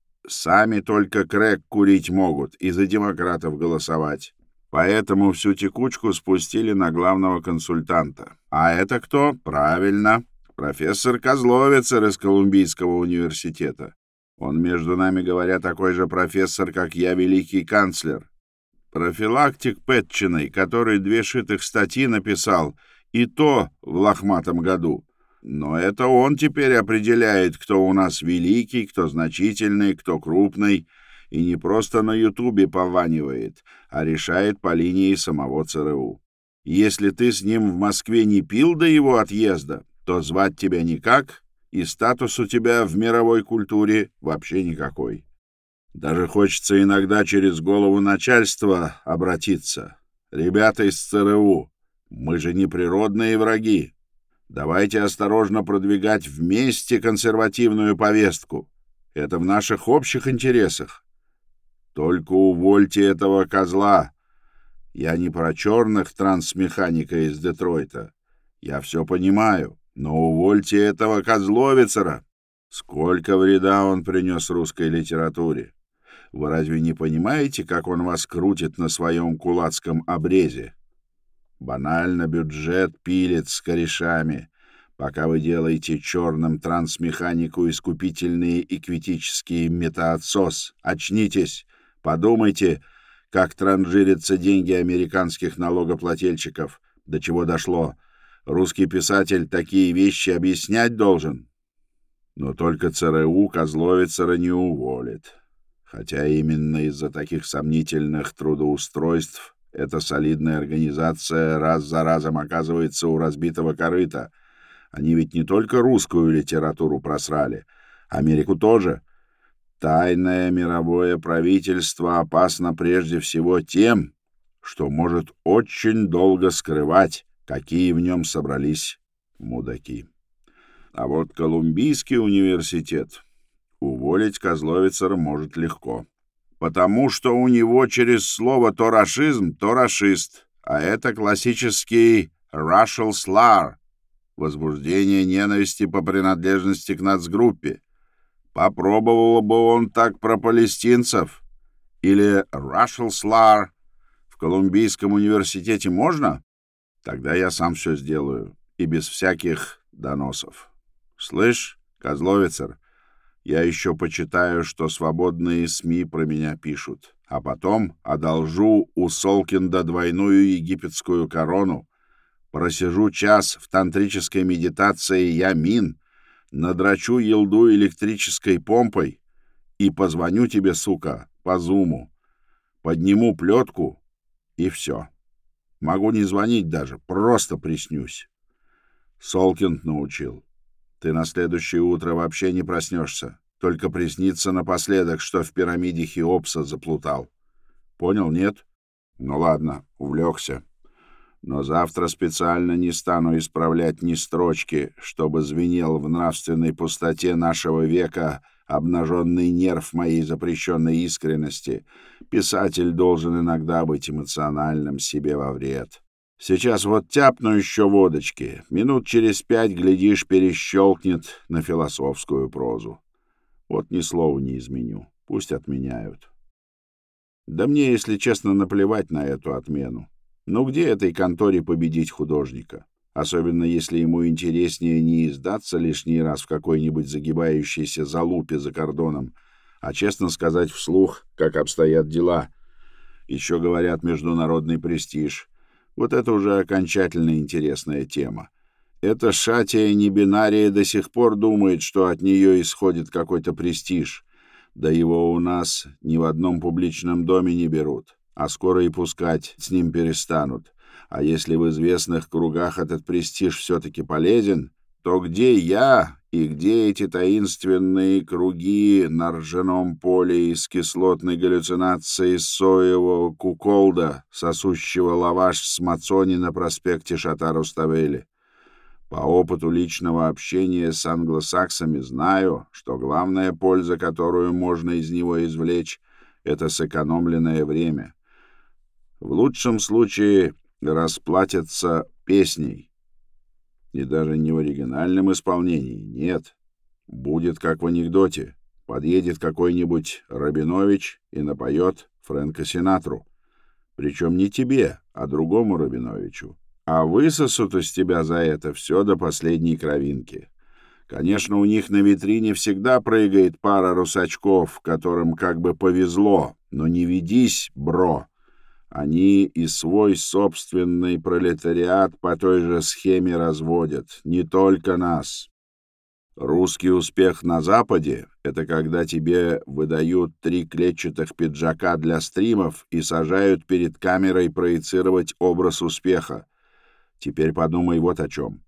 сами только крэк курить могут и за демократов голосовать. Поэтому всю текучку спустили на главного консультанта. А это кто? Правильно, профессор Козловицер из Колумбийского университета. Он, между нами говоря, такой же профессор, как я, великий канцлер. Профилактик Пэтчиной, который 2 шитых статьи написал, и то в лохматом году. Но это он теперь определяет, кто у нас великий, кто значительный, кто крупный, и не просто на Ютубе пованивает, а решает по линии самого ЦРУ. Если ты с ним в Москве не пил до его отъезда, то звать тебя никак, и статус у тебя в мировой культуре вообще никакой. Даже хочется иногда через голову начальства обратиться. Ребята из ЦРУ, мы же не природные враги. Давайте осторожно продвигать вместе консервативную повестку. Это в наших общих интересах. Только увольте этого козла. Я не про черных трансмеханика из Детройта. Я все понимаю, но увольте этого Козловицера. Сколько вреда он принес русской литературе. Вы разве не понимаете, как он вас крутит на своем кулацком обрезе? Банально бюджет пилит с корешами, пока вы делаете черным трансмеханику искупительный эквитический метаотсос. Очнитесь, подумайте, как транжирятся деньги американских налогоплательщиков. До чего дошло? Русский писатель такие вещи объяснять должен. Но только ЦРУ Козловицера не уволит. Хотя именно из-за таких сомнительных трудоустройств эта солидная организация раз за разом оказывается у разбитого корыта. Они ведь не только русскую литературу просрали, Америку тоже. Тайное мировое правительство опасно прежде всего тем, что может очень долго скрывать, какие в нем собрались мудаки. А вот Колумбийский университет уволить Козловицера может легко. Потому что у него через слово «торашизм» — торашист, а это классический racial slur — возбуждение ненависти по принадлежности к нацгруппе. Попробовал бы он так про палестинцев. Или racial slur в В Колумбийском университете можно? Тогда я сам все сделаю. И без всяких доносов. Слышь, Козловицер, я еще почитаю, что свободные СМИ про меня пишут. А потом одолжу у Солкинда двойную египетскую корону. Просижу час в тантрической медитации Ямин, надрачу елду электрической помпой и позвоню тебе, сука, по зуму. Подниму плетку и все. Могу не звонить даже, просто приснюсь. Солкинд научил. Ты на следующее утро вообще не проснешься. Только приснится напоследок, что в пирамиде Хеопса заплутал. Понял, нет? Ну ладно, увлекся. Но завтра специально не стану исправлять ни строчки, чтобы звенел в нравственной пустоте нашего века обнаженный нерв моей запрещенной искренности. Писатель должен иногда быть эмоциональным себе во вред. Сейчас вот тяпну еще водочки. Минут через 5, глядишь, перещелкнет на философскую прозу. Вот ни слова не изменю. Пусть отменяют. Да мне, если честно, наплевать на эту отмену. Ну где этой конторе победить художника? Особенно если ему интереснее не издаться лишний раз в какой-нибудь загибающейся залупе за кордоном, а честно сказать вслух, как обстоят дела. Еще говорят международный престиж. Вот это уже окончательно интересная тема. Эта шатия небинария до сих пор думает, что от нее исходит какой-то престиж. Да его у нас ни в одном публичном доме не берут, а скоро и пускать с ним перестанут. А если в известных кругах этот престиж все-таки полезен, то где я и где эти таинственные круги на ржаном поле из кислотной галлюцинации соевого куколда, сосущего лаваш с мацони на проспекте Шата-Руставели? По опыту личного общения с англосаксами знаю, что главная польза, которую можно из него извлечь, это сэкономленное время. В лучшем случае расплатятся песней. И даже не в оригинальном исполнении, нет. Будет как в анекдоте. Подъедет какой-нибудь Рабинович и напоет Фрэнка Синатру. Причем не тебе, а другому Рабиновичу. А высосут из тебя за это все до последней кровинки. Конечно, у них на витрине всегда прыгает пара русачков, которым как бы повезло, но не ведись, бро. Они и свой собственный пролетариат по той же схеме разводят, не только нас. Русский успех на Западе — это когда тебе выдают 3 клетчатых пиджака для стримов и сажают перед камерой проецировать образ успеха. Теперь подумай вот о чем.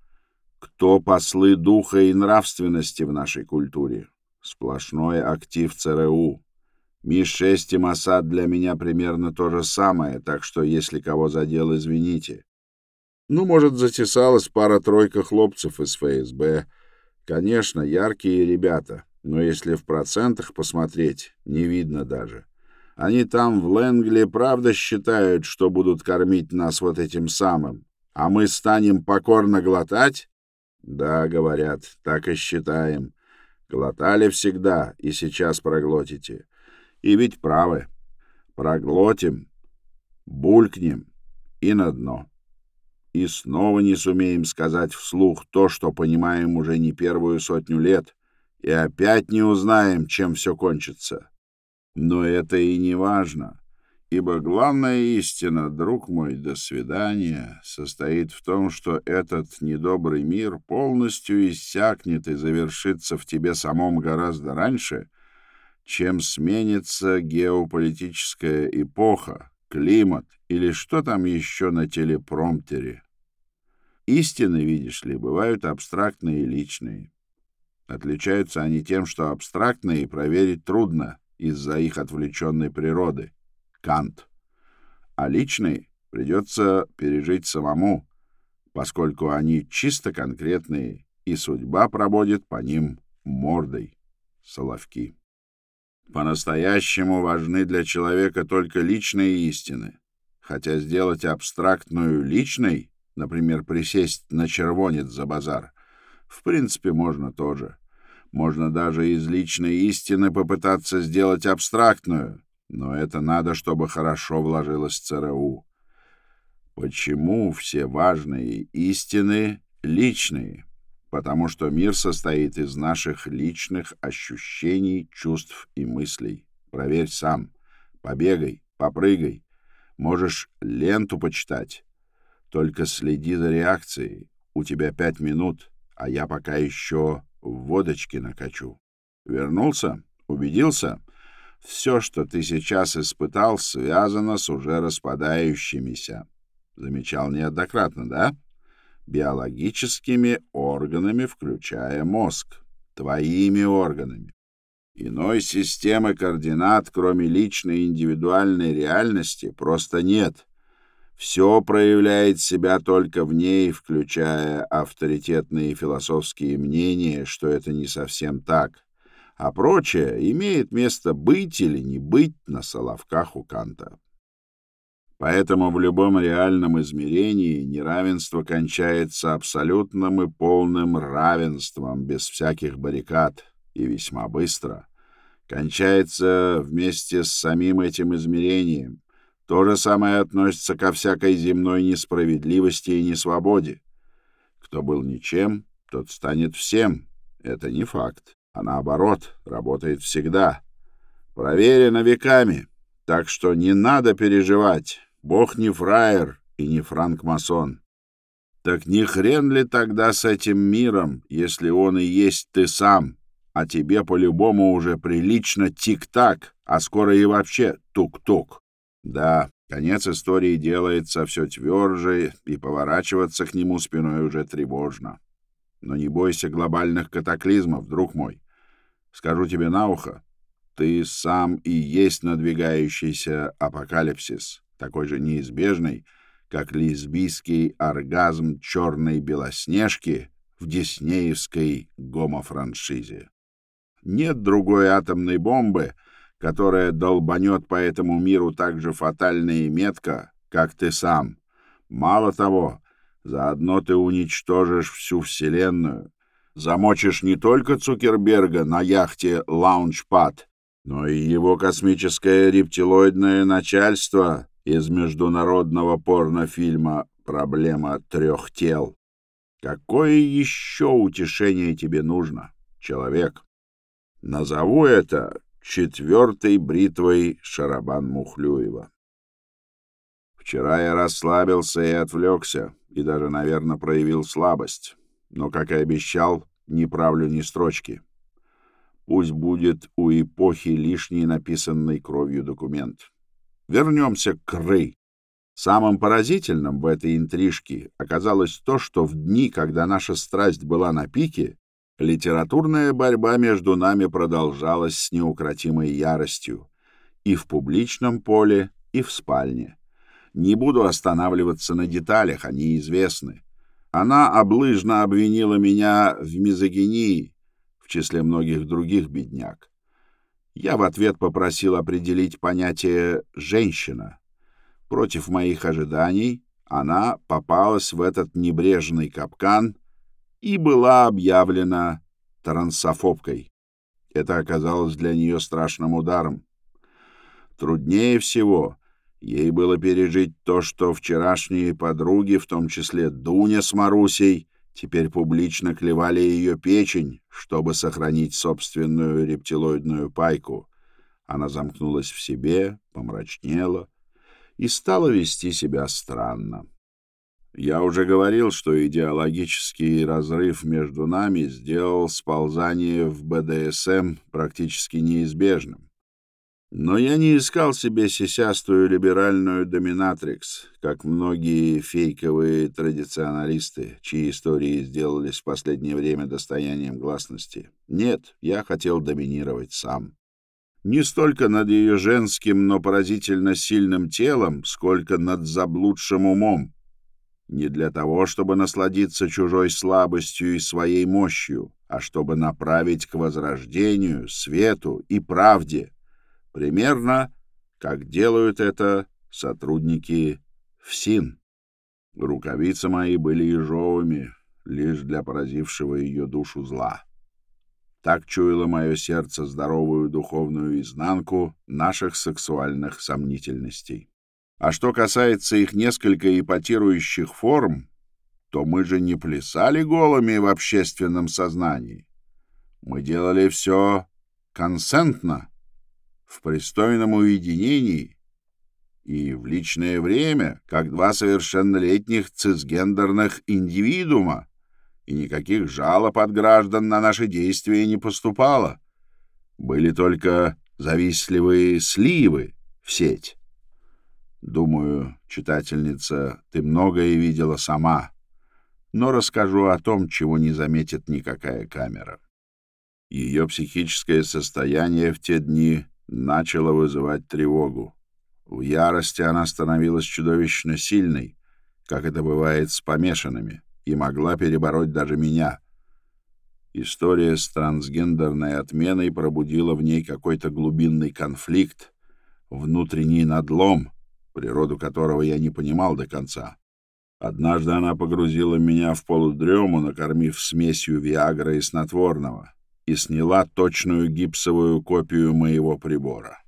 Кто послы духа и нравственности в нашей культуре? Сплошной актив ЦРУ. Ми-6 и Моссад для меня примерно то же самое, так что, если кого задел, извините. Ну, может, затесалась пара-тройка хлопцев из ФСБ. Конечно, яркие ребята, но если в процентах посмотреть, не видно даже. Они там в Лэнгли правда считают, что будут кормить нас вот этим самым, а мы станем покорно глотать? Да, говорят, так и считаем. Глотали всегда и сейчас проглотите. И ведь правы. Проглотим, булькнем и на дно. И снова не сумеем сказать вслух то, что понимаем уже не первую 100 лет, и опять не узнаем, чем все кончится. Но это и не важно, ибо главная истина, друг мой, до свидания, состоит в том, что этот недобрый мир полностью иссякнет и завершится в тебе самом гораздо раньше, чем сменится геополитическая эпоха, климат или что там еще на телепромптере. Истины, видишь ли, бывают абстрактные и личные. Отличаются они тем, что абстрактные проверить трудно из-за их отвлеченной природы. Кант. А личные придется пережить самому, поскольку они чисто конкретные, и судьба проводит по ним мордой. Соловки. По-настоящему важны для человека только личные истины, хотя сделать абстрактную личной, например, присесть на червонец за базар, в принципе, можно тоже. Можно даже из личной истины попытаться сделать абстрактную, Но это надо, чтобы хорошо вложилось в ЦРУ. Почему все важные истины личные? Потому что мир состоит из наших личных ощущений, чувств и мыслей. Проверь сам. Побегай, попрыгай. Можешь ленту почитать. Только следи за реакцией. У тебя 5 минут, а я пока еще водочки накачу. Вернулся? Убедился? Все, что ты сейчас испытал, связано с уже распадающимися. Замечал неоднократно, да? Биологическими органами, включая мозг. Твоими органами. Иной системы координат, кроме личной индивидуальной реальности, просто нет. Все проявляет себя только в ней, включая авторитетные философские мнения, что это не совсем так. А прочее имеет место быть или не быть на соловках у Канта. Поэтому в любом реальном измерении неравенство кончается абсолютным и полным равенством, без всяких баррикад, и весьма быстро. Кончается вместе с самим этим измерением. То же самое относится ко всякой земной несправедливости и несвободе. Кто был ничем, тот станет всем. Это не факт, а наоборот, работает всегда. Проверено веками, так что не надо переживать. Бог не фраер и не франкмасон. Так не хрен ли тогда с этим миром, если он и есть ты сам, а тебе по-любому уже прилично тик-так, а скоро и вообще тук-тук? Да, конец истории делается все тверже, и поворачиваться к нему спиной уже тревожно. Но не бойся глобальных катаклизмов, друг мой. Скажу тебе на ухо, ты сам и есть надвигающийся апокалипсис, такой же неизбежный, как лесбийский оргазм черной Белоснежки в диснеевской гомофраншизе. Нет другой атомной бомбы, которая долбанет по этому миру так же фатально и метко, как ты сам. Мало того, заодно ты уничтожишь всю Вселенную, замочишь не только Цукерберга на яхте «Лаунчпад», но и его космическое рептилоидное начальство из международного порнофильма «Проблема 3 тел». Какое еще утешение тебе нужно, человек? Назову это 4-й бритвой Шарабан-Мухлюева. Вчера я расслабился и отвлекся, и даже, наверное, проявил слабость. Но, как и обещал, не правлю ни строчки. Пусть будет у эпохи лишний написанный кровью документ. Вернемся к Ры. Самым поразительным в этой интрижке оказалось то, что в дни, когда наша страсть была на пике, литературная борьба между нами продолжалась с неукротимой яростью и в публичном поле, и в спальне. Не буду останавливаться на деталях, они известны. Она облыжно обвинила меня в мизогинии, в числе многих других бедняк. Я в ответ попросил определить понятие «женщина». Против моих ожиданий она попалась в этот небрежный капкан и была объявлена трансофобкой. Это оказалось для нее страшным ударом. Труднее всего ей было пережить то, что вчерашние подруги, в том числе Дуня с Марусей, теперь публично клевали ее печень, чтобы сохранить собственную рептилоидную пайку. Она замкнулась в себе, помрачнела и стала вести себя странно. Я уже говорил, что идеологический разрыв между нами сделал сползание в БДСМ практически неизбежным. Но я не искал себе сисястую либеральную доминатрикс, как многие фейковые традиционалисты, чьи истории сделались в последнее время достоянием гласности. Нет, я хотел доминировать сам. Не столько над ее женским, но поразительно сильным телом, сколько над заблудшим умом. Не для того, чтобы насладиться чужой слабостью и своей мощью, а чтобы направить к возрождению, свету и правде. Примерно, как делают это сотрудники ФСИН. Рукавицы мои были ежовыми, лишь для поразившего ее душу зла. Так чуяло мое сердце здоровую духовную изнанку наших сексуальных сомнительностей. А что касается их несколько ипотирующих форм, то мы же не плясали голыми в общественном сознании. Мы делали все консентно, в пристойном уединении и в личное время, как два совершеннолетних цисгендерных индивидуума, и никаких жалоб от граждан на наши действия не поступало. Были только завистливые сливы в сеть. Думаю, читательница, ты многое видела сама, но расскажу о том, чего не заметит никакая камера. Ее психическое состояние в те дни начало вызывать тревогу. В ярости она становилась чудовищно сильной, как это бывает с помешанными, и могла перебороть даже меня. История с трансгендерной отменой пробудила в ней какой-то глубинный конфликт, внутренний надлом, природу которого я не понимал до конца. Однажды она погрузила меня в полудрему, накормив смесью виагры и снотворного, и сняла точную гипсовую копию моего прибора.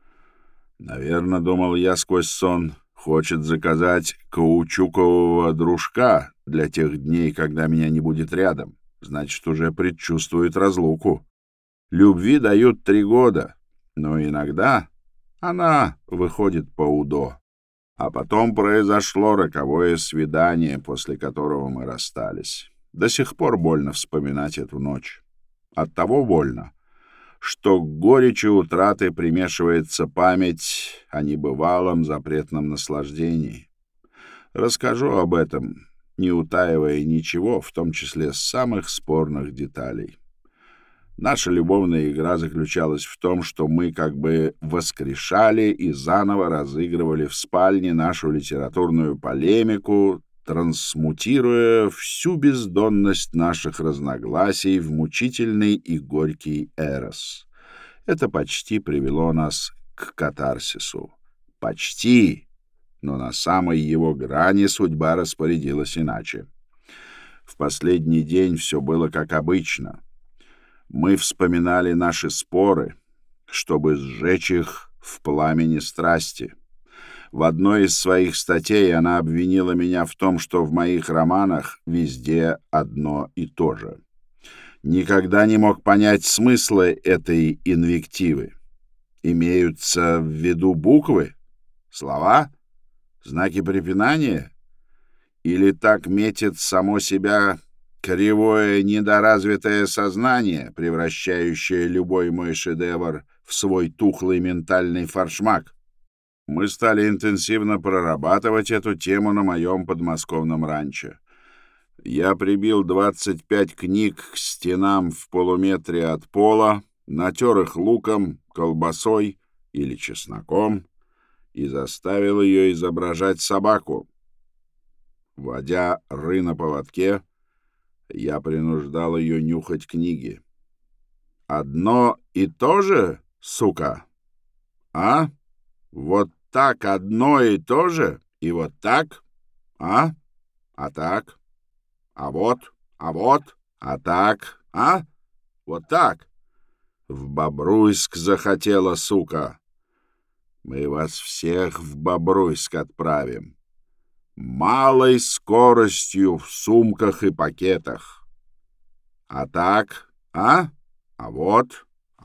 Наверное, думал я сквозь сон, хочет заказать каучукового дружка для тех дней, когда меня не будет рядом. Значит, уже предчувствует разлуку. Любви дают 3 года, но иногда она выходит по УДО. А потом произошло роковое свидание, после которого мы расстались. До сих пор больно вспоминать эту ночь. Оттого больно, что к горечи утраты примешивается память о небывалом запретном наслаждении. Расскажу об этом, не утаивая ничего, в том числе самых спорных деталей. Наша любовная игра заключалась в том, что мы как бы воскрешали и заново разыгрывали в спальне нашу литературную полемику, трансмутируя всю бездонность наших разногласий в мучительный и горький эрос. Это почти привело нас к катарсису. Почти, но на самой его грани судьба распорядилась иначе. В последний день все было как обычно. Мы вспоминали наши споры, чтобы сжечь их в пламени страсти. В одной из своих статей она обвинила меня в том, что в моих романах везде одно и то же. Никогда не мог понять смысла этой инвективы. Имеются в виду буквы, слова, знаки препинания? Или так метит само себя кривое недоразвитое сознание, превращающее любой мой шедевр в свой тухлый ментальный форшмак? Мы стали интенсивно прорабатывать эту тему на моем подмосковном ранчо. Я прибил 25 книг к стенам в полуметре от пола, натер их луком, колбасой или чесноком и заставил ее изображать собаку. Водя ры на поводке, я принуждал ее нюхать книги. «Одно и то же, сука? А? Вот так одно и то же? И вот так? А? А так? А вот? А так? А? Вот так? В Бобруйск захотела, сука. Мы вас всех в Бобруйск отправим. Малой скоростью в сумках и пакетах. А так? А? А вот?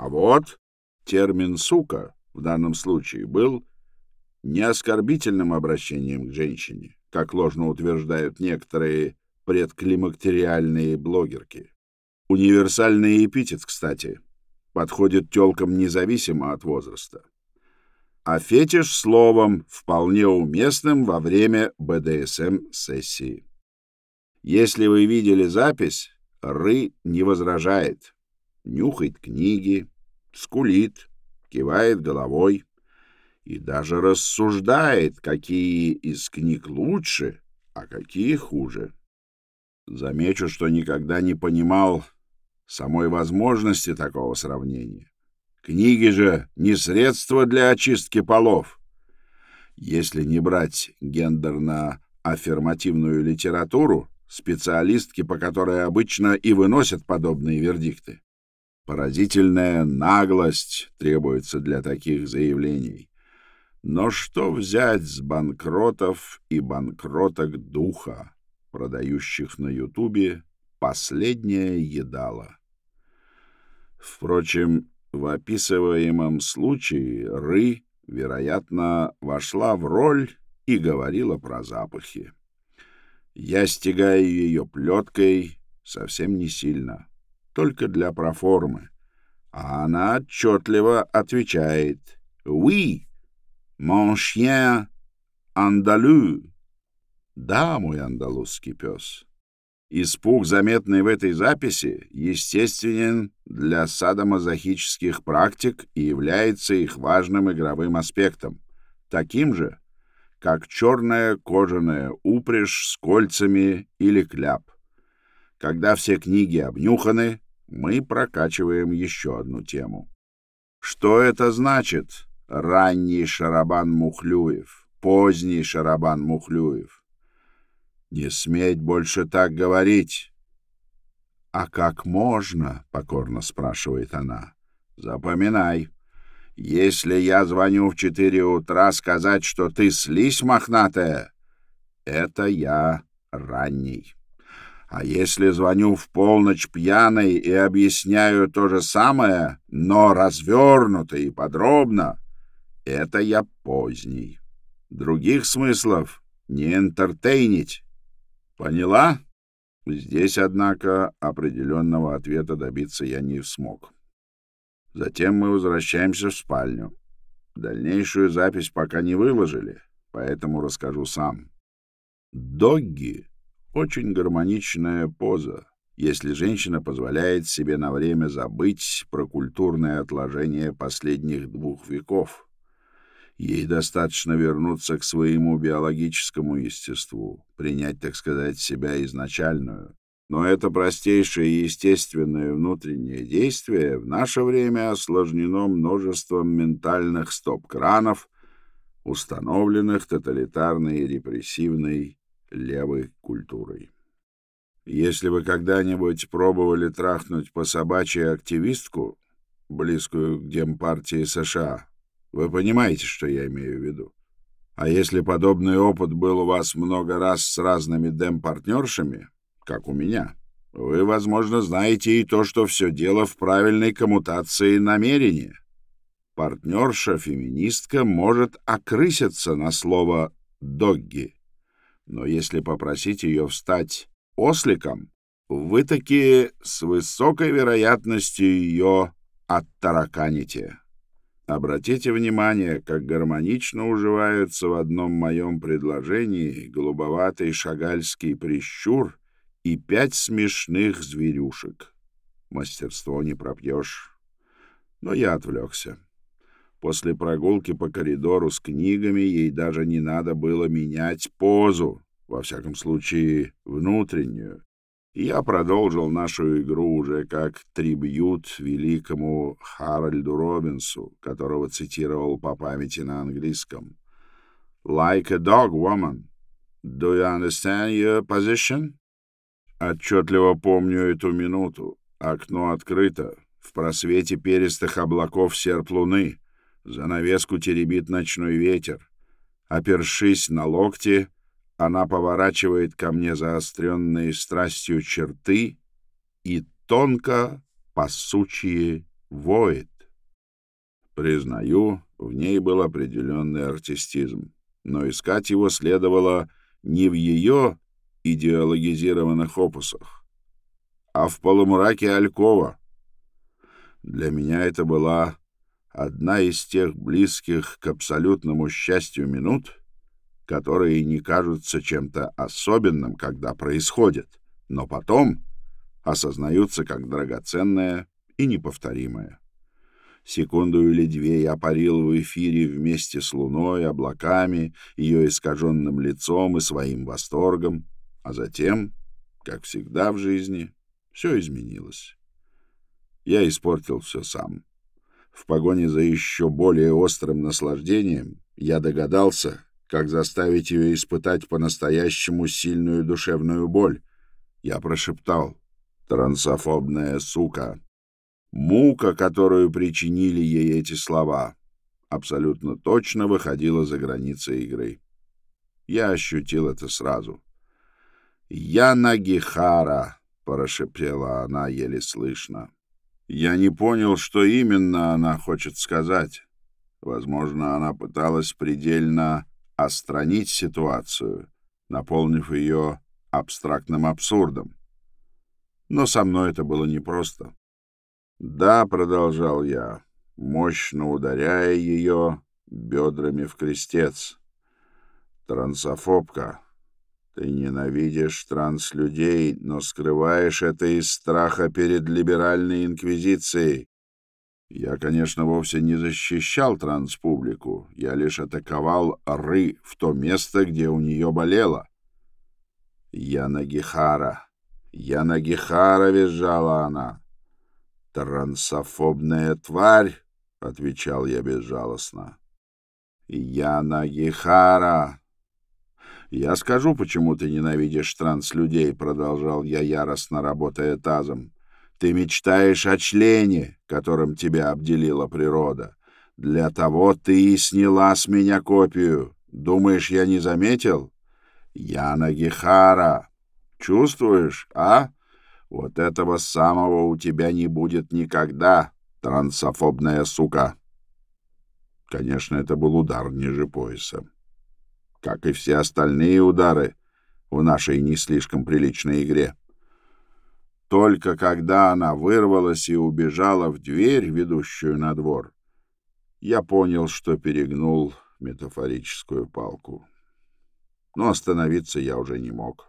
Термин «сука» в данном случае был не оскорбительным обращением к женщине, как ложно утверждают некоторые предклимактериальные блогерки. Универсальный эпитет, кстати, подходит тёлкам независимо от возраста. А фетиш словом, вполне уместным во время БДСМ-сессии. Если вы видели запись, Ры не возражает, нюхает книги, скулит, кивает головой и даже рассуждает, какие из книг лучше, а какие хуже. Замечу, что никогда не понимал самой возможности такого сравнения. Книги же не средство для очистки полов. Если не брать гендерно-аффирмативную литературу, специалистки по которой обычно и выносят подобные вердикты. Поразительная наглость требуется для таких заявлений. Но что взять с банкротов и банкроток духа, продающих на Ютубе последнее едало? Впрочем, в описываемом случае Ры, вероятно, вошла в роль и говорила про запахи. Я стягаю ее плеткой совсем не сильно, только для проформы, а она отчетливо отвечает «Oui, mon chien andalou». Да, мой андалузский пес. Испуг, заметный в этой записи, естественен для садомазохических практик и является их важным игровым аспектом, таким же, как черная кожаная упряжь с кольцами или кляп. Когда все книги обнюханы, мы прокачиваем еще одну тему. Что это значит? Ранний Шарабан Мухлюев, поздний Шарабан Мухлюев. Не сметь больше так говорить. А как можно? Покорно спрашивает она. Запоминай. Если я звоню в 4 утра сказать, что ты слизь мохнатая, это я ранний. А если звоню в полночь пьяной и объясняю то же самое, но развернуто и подробно, это я поздний. Других смыслов не энтертейнить. Поняла? Здесь, однако, определенного ответа добиться я не смог. Затем мы возвращаемся в спальню. Дальнейшую запись пока не выложили, поэтому расскажу сам. Догги — очень гармоничная поза, если женщина позволяет себе на время забыть про культурное отложение последних 2 веков. Ей достаточно вернуться к своему биологическому естеству, принять, так сказать, себя изначальную. Но это простейшее и естественное внутреннее действие в наше время осложнено множеством ментальных стоп-кранов, установленных тоталитарной и репрессивной левой культурой. Если вы когда-нибудь пробовали трахнуть по собачьей активистку, близкую к Демпартии США, вы понимаете, что я имею в виду. А если подобный опыт был у вас много раз с разными демпартнершами, как у меня, вы, возможно, знаете и то, что все дело в правильной коммутации намерения. Партнерша-феминистка может окрыситься на слово «догги», но если попросить ее встать осликом, вы таки с высокой вероятностью ее оттараканите. Обратите внимание, как гармонично уживаются в одном моем предложении голубоватый шагальский прищур и 5 смешных зверюшек. Мастерство не пропьешь. Но я отвлекся. После прогулки по коридору с книгами ей даже не надо было менять позу, во всяком случае внутреннюю. И я продолжил нашу игру уже как трибьют великому Харальду Робинсу, которого цитировал по памяти на английском. «Like a dog, woman. Do you understand your position?» Отчетливо помню эту минуту. Окно открыто. В просвете перистых облаков серп луны. Занавеску теребит ночной ветер. Опершись на локти, она поворачивает ко мне заостренные страстью черты и тонко, по-сучьи, воет. Признаю, в ней был определенный артистизм, но искать его следовало не в ее идеологизированных опусах, а в полумраке алькова. Для меня это была одна из тех близких к абсолютному счастью минут, которые не кажутся чем-то особенным, когда происходят, но потом осознаются как драгоценное и неповторимое. Секунду или 2 я парил в эфире вместе с луной, облаками, ее искаженным лицом и своим восторгом, а затем, как всегда в жизни, все изменилось. Я испортил все сам. В погоне за еще более острым наслаждением я догадался, как заставить ее испытать по-настоящему сильную душевную боль. Я прошептал: «Трансофобная сука». Мука, которую причинили ей эти слова, абсолютно точно выходила за границы игры. Я ощутил это сразу. «Я Нагихара», — прошептала она еле слышно. Я не понял, что именно она хочет сказать. Возможно, она пыталась предельно остранить ситуацию, наполнив ее абстрактным абсурдом. Но со мной это было непросто. «Да», — продолжал я, мощно ударяя ее бедрами в крестец. «Трансофобка, ты ненавидишь транслюдей, но скрываешь это из страха перед либеральной инквизицией. Я, конечно, вовсе не защищал транспублику, я лишь атаковал Ры в то место, где у нее болело. Я Нагихара, визжала она. «Трансофобная тварь», — отвечал я безжалостно. «Я Нагихара». «Я скажу, почему ты ненавидишь транслюдей», — продолжал я, яростно работая тазом. «Ты мечтаешь о члене, которым тебя обделила природа. Для того ты и сняла с меня копию. Думаешь, я не заметил? Я Нагихара. Чувствуешь, а? Вот этого самого у тебя не будет никогда, трансофобная сука». Конечно, это был удар ниже пояса, как и все остальные удары в нашей не слишком приличной игре. Только когда она вырвалась и убежала в дверь, ведущую на двор, я понял, что перегнул метафорическую палку. Но остановиться я уже не мог.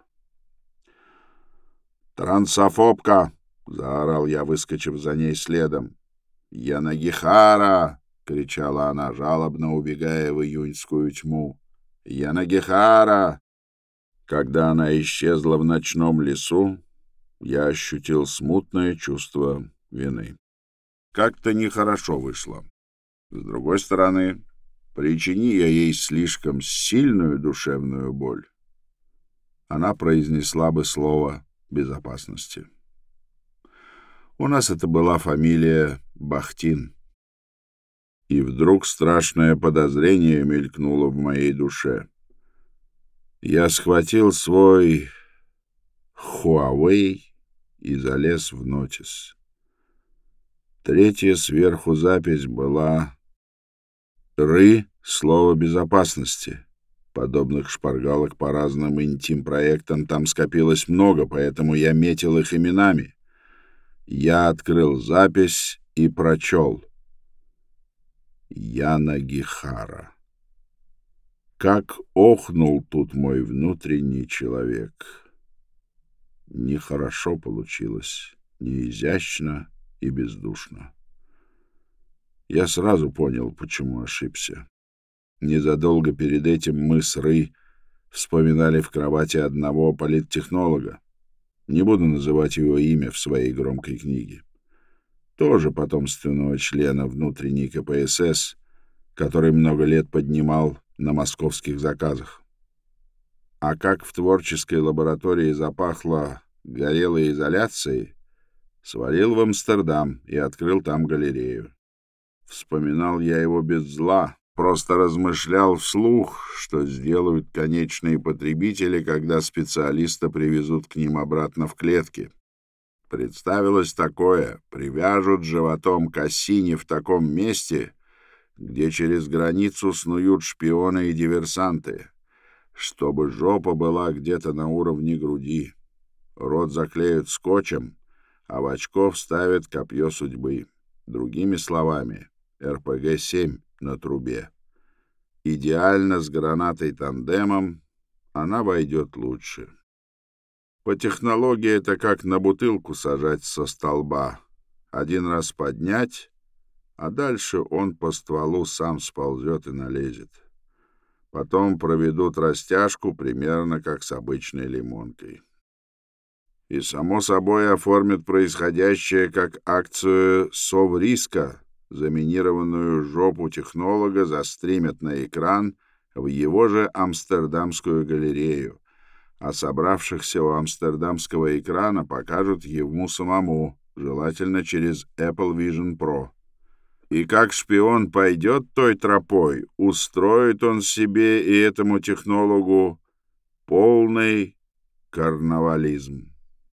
«Трансофобка!» — заорал я, выскочив за ней следом. «Я Нагихара!» — кричала она, жалобно убегая в июньскую тьму. «Я Нагихара!» Когда она исчезла в ночном лесу, я ощутил смутное чувство вины. Как-то нехорошо вышло. С другой стороны, причини я ей слишком сильную душевную боль, она произнесла бы слово безопасности. У нас это была фамилия Бахтин. И вдруг страшное подозрение мелькнуло в моей душе. Я схватил свой Huawei и залез в нотис. Третья сверху запись была «Ры» — слово безопасности. Подобных шпаргалок по разным интим-проектам там скопилось много, поэтому я метил их именами. Я открыл запись и прочел. Я Нагихара. Как охнул тут мой внутренний человек. Нехорошо получилось, неизящно и бездушно. Я сразу понял, почему ошибся. Незадолго перед этим мы с Ры вспоминали в кровати одного политтехнолога. Не буду называть его имя в своей громкой книге. Тоже потомственного члена внутренней КПСС, который много лет поднимал на московских заказах. А как в творческой лаборатории запахло горелой изоляцией, свалил в Амстердам и открыл там галерею. Вспоминал я его без зла, просто размышлял вслух, что сделают конечные потребители, когда специалиста привезут к ним обратно в клетки. Представилось такое: привяжут животом к осине в таком месте, где через границу снуют шпионы и диверсанты, чтобы жопа была где-то на уровне груди, рот заклеют скотчем, а в очко вставят копье судьбы. Другими словами, РПГ-7 на трубе. Идеально с гранатой-тандемом она войдет лучше. По технологии это как на бутылку сажать со столба. Один раз поднять, а дальше он по стволу сам сползет и налезет. Потом проведут растяжку примерно как с обычной лимонкой. И, само собой, оформят происходящее как акцию совриска. Заминированную жопу технолога застримят на экран в его же Амстердамскую галерею, а собравшихся у амстердамского экрана покажут ему самому желательно через Apple Vision Pro. И как шпион пойдет той тропой, устроит он себе и этому технологу полный карнавализм.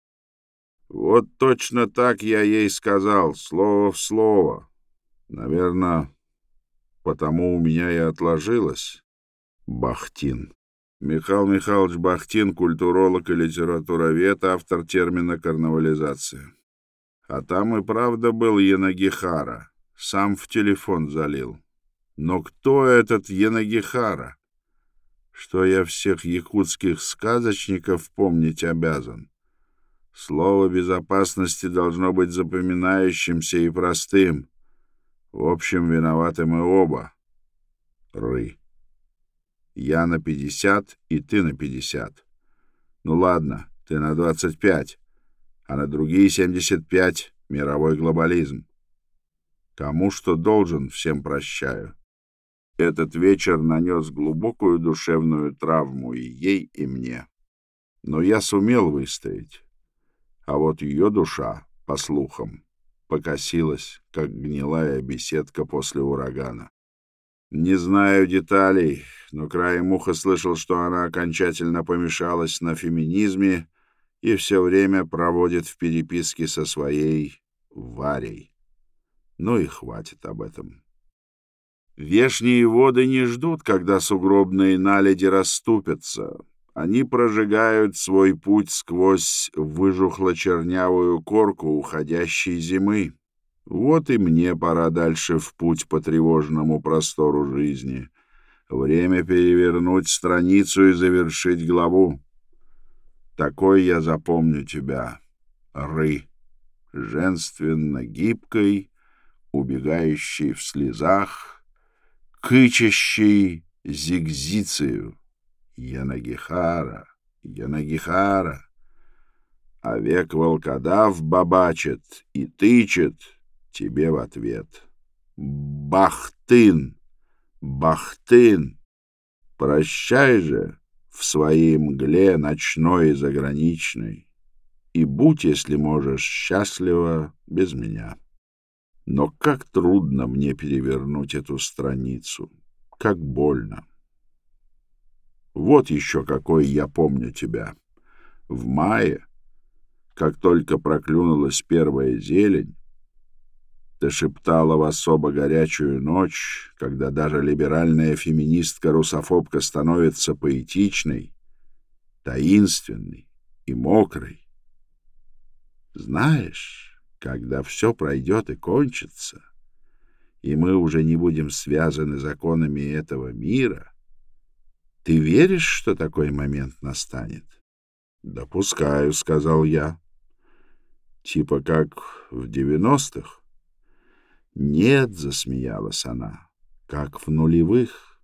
Вот точно так я ей сказал, слово в слово. Наверное, потому у меня и отложилось. Бахтин. Михаил Михайлович Бахтин, культуролог и литературовед, автор термина «карнавализация». А там и правда был Янагихара. Сам в телефон залил. Но кто этот Янагихара? Что я всех якутских сказочников помнить обязан? Слово безопасности должно быть запоминающимся и простым. В общем, виноваты мы оба. Ры. Я на 50, и ты на 50. Ну ладно, ты на 25, а на другие 75 — мировой глобализм. Кому что должен, всем прощаю. Этот вечер нанес глубокую душевную травму и ей, и мне. Но я сумел выстоять. А вот ее душа, по слухам, покосилась, как гнилая беседка после урагана. Не знаю деталей, но краем уха слышал, что она окончательно помешалась на феминизме и все время проводит в переписке со своей Варей. Ну и хватит об этом. Вешние воды не ждут, когда сугробные наледи расступятся. Они прожигают свой путь сквозь выжухло-чернявую корку уходящей зимы. Вот и мне пора дальше в путь по тревожному простору жизни. Время перевернуть страницу и завершить главу. Такой я запомню тебя, Ры, женственно гибкой, убегающей в слезах, кычащей зигзицию. Янагихара, Янагихара. А век волкодав бабачит и тычет тебе в ответ. Бахтын, Бахтын, прощай же в своей мгле ночной и заграничной, и будь, если можешь, счастлива без меня. Но как трудно мне перевернуть эту страницу, как больно. Вот еще какой я помню тебя. В мае, как только проклюнулась первая зелень, ты шептала в особо горячую ночь, когда даже либеральная феминистка-русофобка становится поэтичной, таинственной и мокрой. Знаешь, когда все пройдет и кончится, и мы уже не будем связаны законами этого мира, ты веришь, что такой момент настанет? — Допускаю, — сказал я. — Типа как в 90-х? — Нет, — засмеялась она, — как в нулевых.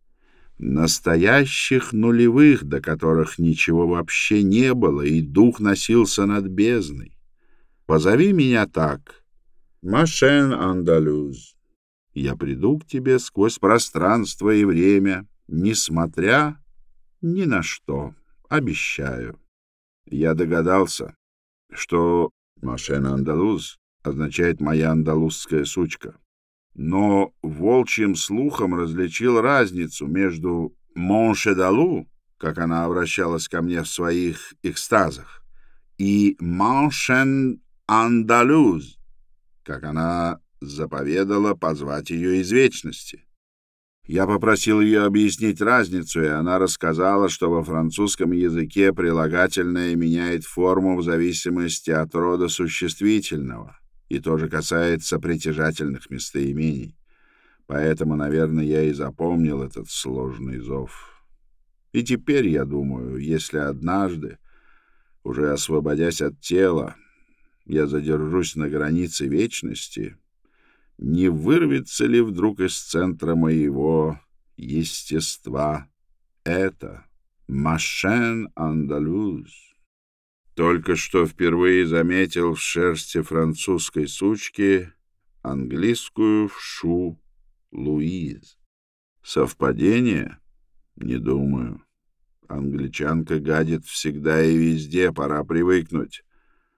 Настоящих нулевых, до которых ничего вообще не было, и дух носился над бездной. Позови меня так. Машен Андалюз. Я приду к тебе сквозь пространство и время, несмотря ни на что, обещаю. Я догадался, что «Машен Андалуз» означает «моя андалузская сучка». Но волчьим слухом различил разницу между «Мон шедалу», как она обращалась ко мне в своих экстазах, и «Машен Андалуз», как она заповедала позвать ее из вечности. Я попросил ее объяснить разницу, и она рассказала, что во французском языке прилагательное меняет форму в зависимости от рода существительного, и тоже касается притяжательных местоимений. Поэтому, наверное, я и запомнил этот сложный зов. И теперь, я думаю, если однажды, уже освободясь от тела, я задержусь на границе вечности, не вырвется ли вдруг из центра моего естества это «Машен Андалуз»? Только что впервые заметил в шерсти французской сучки английскую вшу Луиз. Совпадение? Не думаю. Англичанка гадит всегда и везде, пора привыкнуть.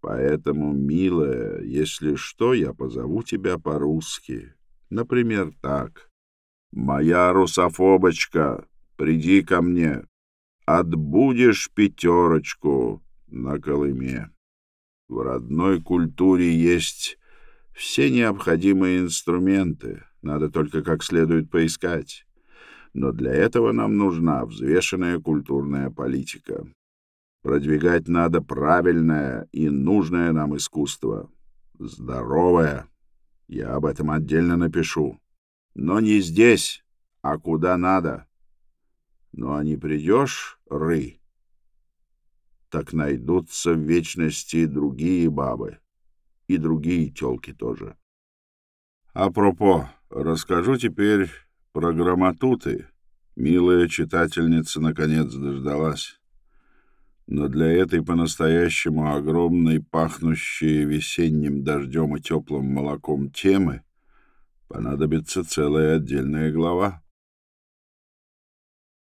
Поэтому, милая, если что, я позову тебя по-русски. Например, так. «Моя русофобочка, приди ко мне, отбудешь пятерочку на Колыме». В родной культуре есть все необходимые инструменты, надо только как следует поискать. Но для этого нам нужна взвешенная культурная политика. Продвигать надо правильное и нужное нам искусство. Здоровое. Я об этом отдельно напишу. Но не здесь, а куда надо. Ну, а не придешь, Ры, так найдутся в вечности другие бабы. И другие тёлки тоже. Апропо, расскажу теперь про грамотуты. Милая читательница наконец дождалась. Но для этой по-настоящему огромной, пахнущей весенним дождем и теплым молоком темы понадобится целая отдельная глава.